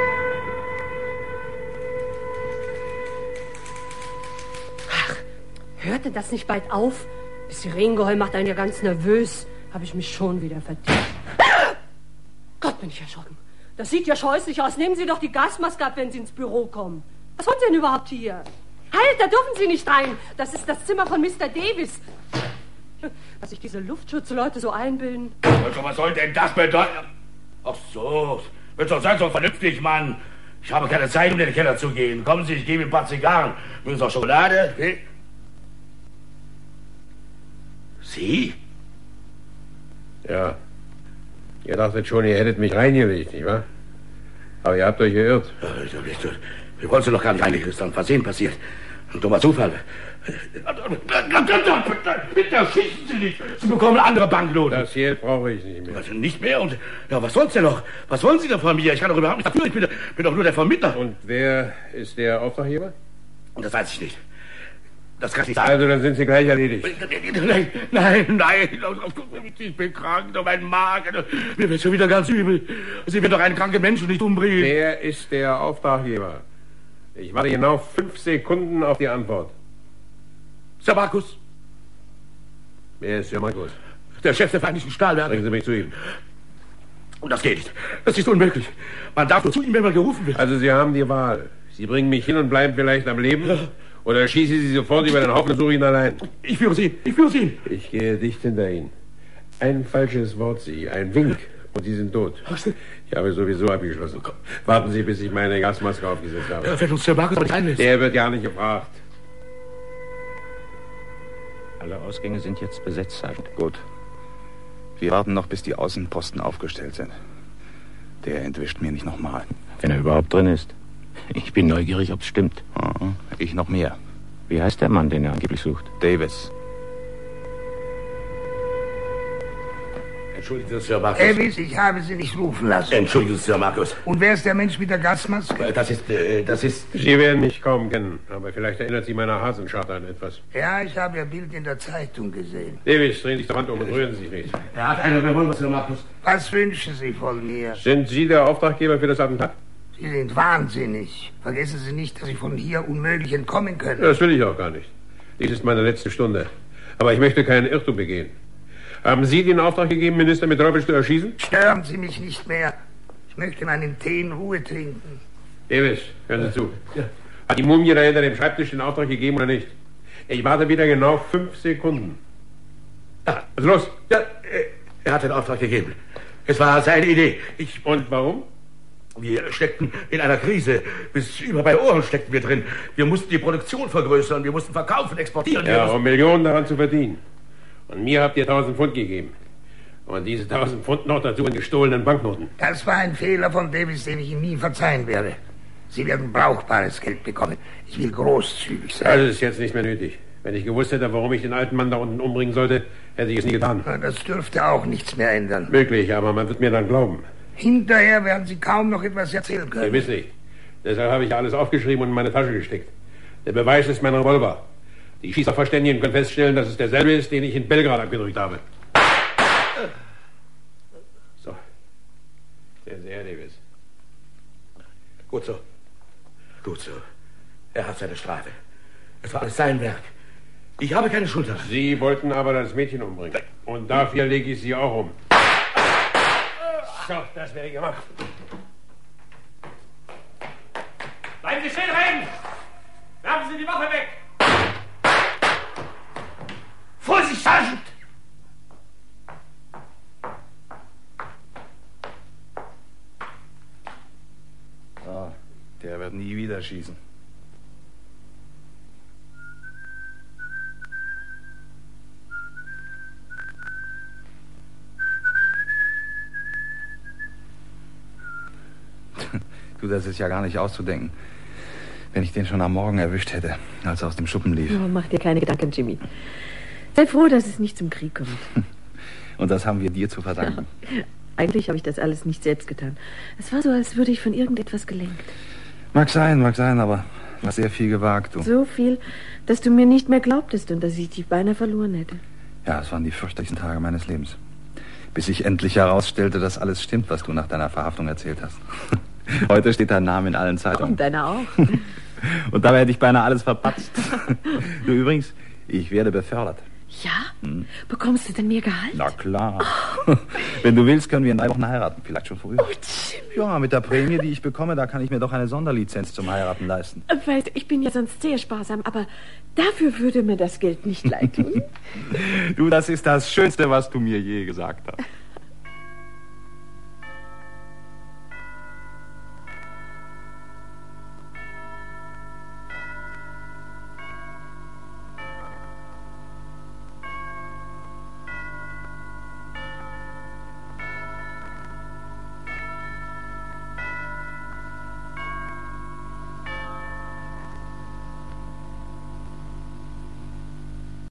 Hörte das nicht bald auf? Das Sirenengeheul macht einen ja ganz nervös. Habe ich mich schon wieder verdient. Gott, bin ich erschrocken. Das sieht ja scheußlich aus. Nehmen Sie doch die Gasmaske ab, wenn Sie ins Büro kommen. Was wollen Sie denn überhaupt hier? Halt, da dürfen Sie nicht rein. Das ist das Zimmer von Mr. Davis. Was sich diese Luftschutzleute so einbilden. Also, was soll denn das bedeuten? Ach so, wird doch sein, so vernünftig, Mann. Ich habe keine Zeit, um in den Keller zu gehen. Kommen Sie, ich gebe Ihnen ein paar Zigarren. Mögen Sie auch Schokolade? Okay. Sie? Ja. Ihr dachtet schon, ihr hättet mich reingelegt, nicht wahr? Aber ihr habt euch geirrt. Wir wollten Sie doch gar nicht reinlegen. Das ist ein Versehen passiert. Ein dummer Zufall. Bitte schießen Sie nicht. Sie bekommen andere Banknoten. Das Geld brauche ich nicht mehr. Also nicht mehr? Und ja, was soll's denn noch? Was wollen Sie denn von mir? Ich kann doch überhaupt nicht dafür. Ich bin doch nur der Vermittler. Und wer ist der Auftraggeber? Das weiß ich nicht. Das kann ich nicht sagen. Also, dann sind Sie gleich erledigt. Nein. Ich bin krank, doch mein Magen. Mir wird schon wieder ganz übel. Sie wird doch einen kranken Menschen nicht umbringen. Wer ist der Auftraggeber? Ich warte genau 5 Sekunden auf die Antwort. Sir Markus. Wer ist Sir Markus? Der Chef der Vereinigten Stahlwerke. Bringen Sie mich zu ihm. Und das geht nicht. Das ist unmöglich. Man darf nur zu ihm, wenn man gerufen wird. Also, Sie haben die Wahl. Sie bringen mich hin und bleiben vielleicht am Leben. Ja. Oder schieße Sie sofort über den Haufen und suche ihn allein. Ich führe Sie. Ich gehe dicht hinter Ihnen. Ein falsches Wort, Sie. Ein Wink. Und Sie sind tot. Ich habe sowieso abgeschlossen. Warten Sie, bis ich meine Gasmaske aufgesetzt habe. Wenn uns Sir Markus aber nicht einlässt. Der wird ja nicht gefragt. Alle Ausgänge sind jetzt besetzt, Sergeant. Gut. Wir warten noch, bis die Außenposten aufgestellt sind. Der entwischt mir nicht nochmal. Wenn er überhaupt drin ist. Ich bin neugierig, ob es stimmt. Ich noch mehr. Wie heißt der Mann, den er angeblich sucht? Davis. Entschuldigen Sie, Sir Markus. Elvis, ich habe Sie nicht rufen lassen. Entschuldigen Sie, Sir Markus. Und wer ist der Mensch mit der Gasmaske? Das ist... Sie werden mich kaum kennen, aber vielleicht erinnert Sie meiner Hasenscharte an etwas. Ja, ich habe Ihr Bild in der Zeitung gesehen. Davis, drehen Sie sich der Wand um und rühren Sie sich nicht. Er hat einen Revolver, Sir Markus. Was wünschen Sie von mir? Sind Sie der Auftraggeber für das Attentat? Sie sind wahnsinnig. Vergessen Sie nicht, dass Sie von hier unmöglich entkommen können. Das will ich auch gar nicht. Dies ist meine letzte Stunde. Aber ich möchte keinen Irrtum begehen. Haben Sie den Auftrag gegeben, Minister Metropolis zu erschießen? Stören Sie mich nicht mehr. Ich möchte meinen Tee in Ruhe trinken. Davis, hören Sie zu. Hat die Mumie da hinter dem Schreibtisch den Auftrag gegeben oder nicht? Ich warte wieder genau 5 Sekunden. Was ist los? Ja, er hat den Auftrag gegeben. Es war seine Idee. Und warum? Wir steckten in einer Krise. Bis über bei Ohren steckten wir drin. Wir mussten die Produktion vergrößern. Wir mussten verkaufen, exportieren. Ja, um Millionen daran zu verdienen. Und mir habt ihr 1000 Pfund gegeben. Und diese 1000 Pfund noch dazu in gestohlenen Banknoten. Das war ein Fehler von Davis, den ich ihm nie verzeihen werde. Sie werden brauchbares Geld bekommen. Ich will großzügig sein. Das ist jetzt nicht mehr nötig. Wenn ich gewusst hätte, warum ich den alten Mann da unten umbringen sollte, hätte ich es nie getan. Das dürfte auch nichts mehr ändern. Möglich, aber man wird mir dann glauben. Hinterher werden Sie kaum noch etwas erzählen können. Gewiss nicht. Deshalb habe ich alles aufgeschrieben und in meine Tasche gesteckt. Der Beweis ist mein Revolver. Die Schießsachverständigen können feststellen, dass es derselbe ist, den ich in Belgrad abgedrückt habe. So. Sehen Sie her, Davis. Gut so. Gut so. Er hat seine Strafe. Es war alles sein Werk. Ich habe keine Schuld daran. Sie wollten aber das Mädchen umbringen. Und dafür lege ich Sie auch um. So, das wäre gemacht. Bleiben Sie stehen, Reden! Werfen Sie die Waffe weg! Vorsicht, Sergeant! Oh, der wird nie wieder schießen. Du, das ist ja gar nicht auszudenken. Wenn ich den schon am Morgen erwischt hätte, als er aus dem Schuppen lief. Oh, mach dir keine Gedanken, Jimmy. Sei froh, dass es nicht zum Krieg kommt. Und das haben wir dir zu verdanken. Ja, eigentlich habe ich das alles nicht selbst getan. Es war so, als würde ich von irgendetwas gelenkt. Mag sein, aber du hast sehr viel gewagt, du. So viel, dass du mir nicht mehr glaubtest und dass ich dich beinahe verloren hätte. Ja, es waren die fürchterlichsten Tage meines Lebens. Bis sich endlich herausstellte, dass alles stimmt, was du nach deiner Verhaftung erzählt hast. Heute steht dein Name in allen Zeitungen. Und deiner auch. Und dabei hätte ich beinahe alles verpatzt. Du übrigens, ich werde befördert. Ja? Bekommst du denn mehr Gehalt? Na klar. Wenn du willst, können wir in 3 Wochen heiraten. Vielleicht schon früher. Oh, Jimmy. Ja, mit der Prämie, die ich bekomme, da kann ich mir doch eine Sonderlizenz zum Heiraten leisten. Weißt du, ich bin ja sonst sehr sparsam, aber dafür würde mir das Geld nicht leid tun. Du, das ist das Schönste, was du mir je gesagt hast.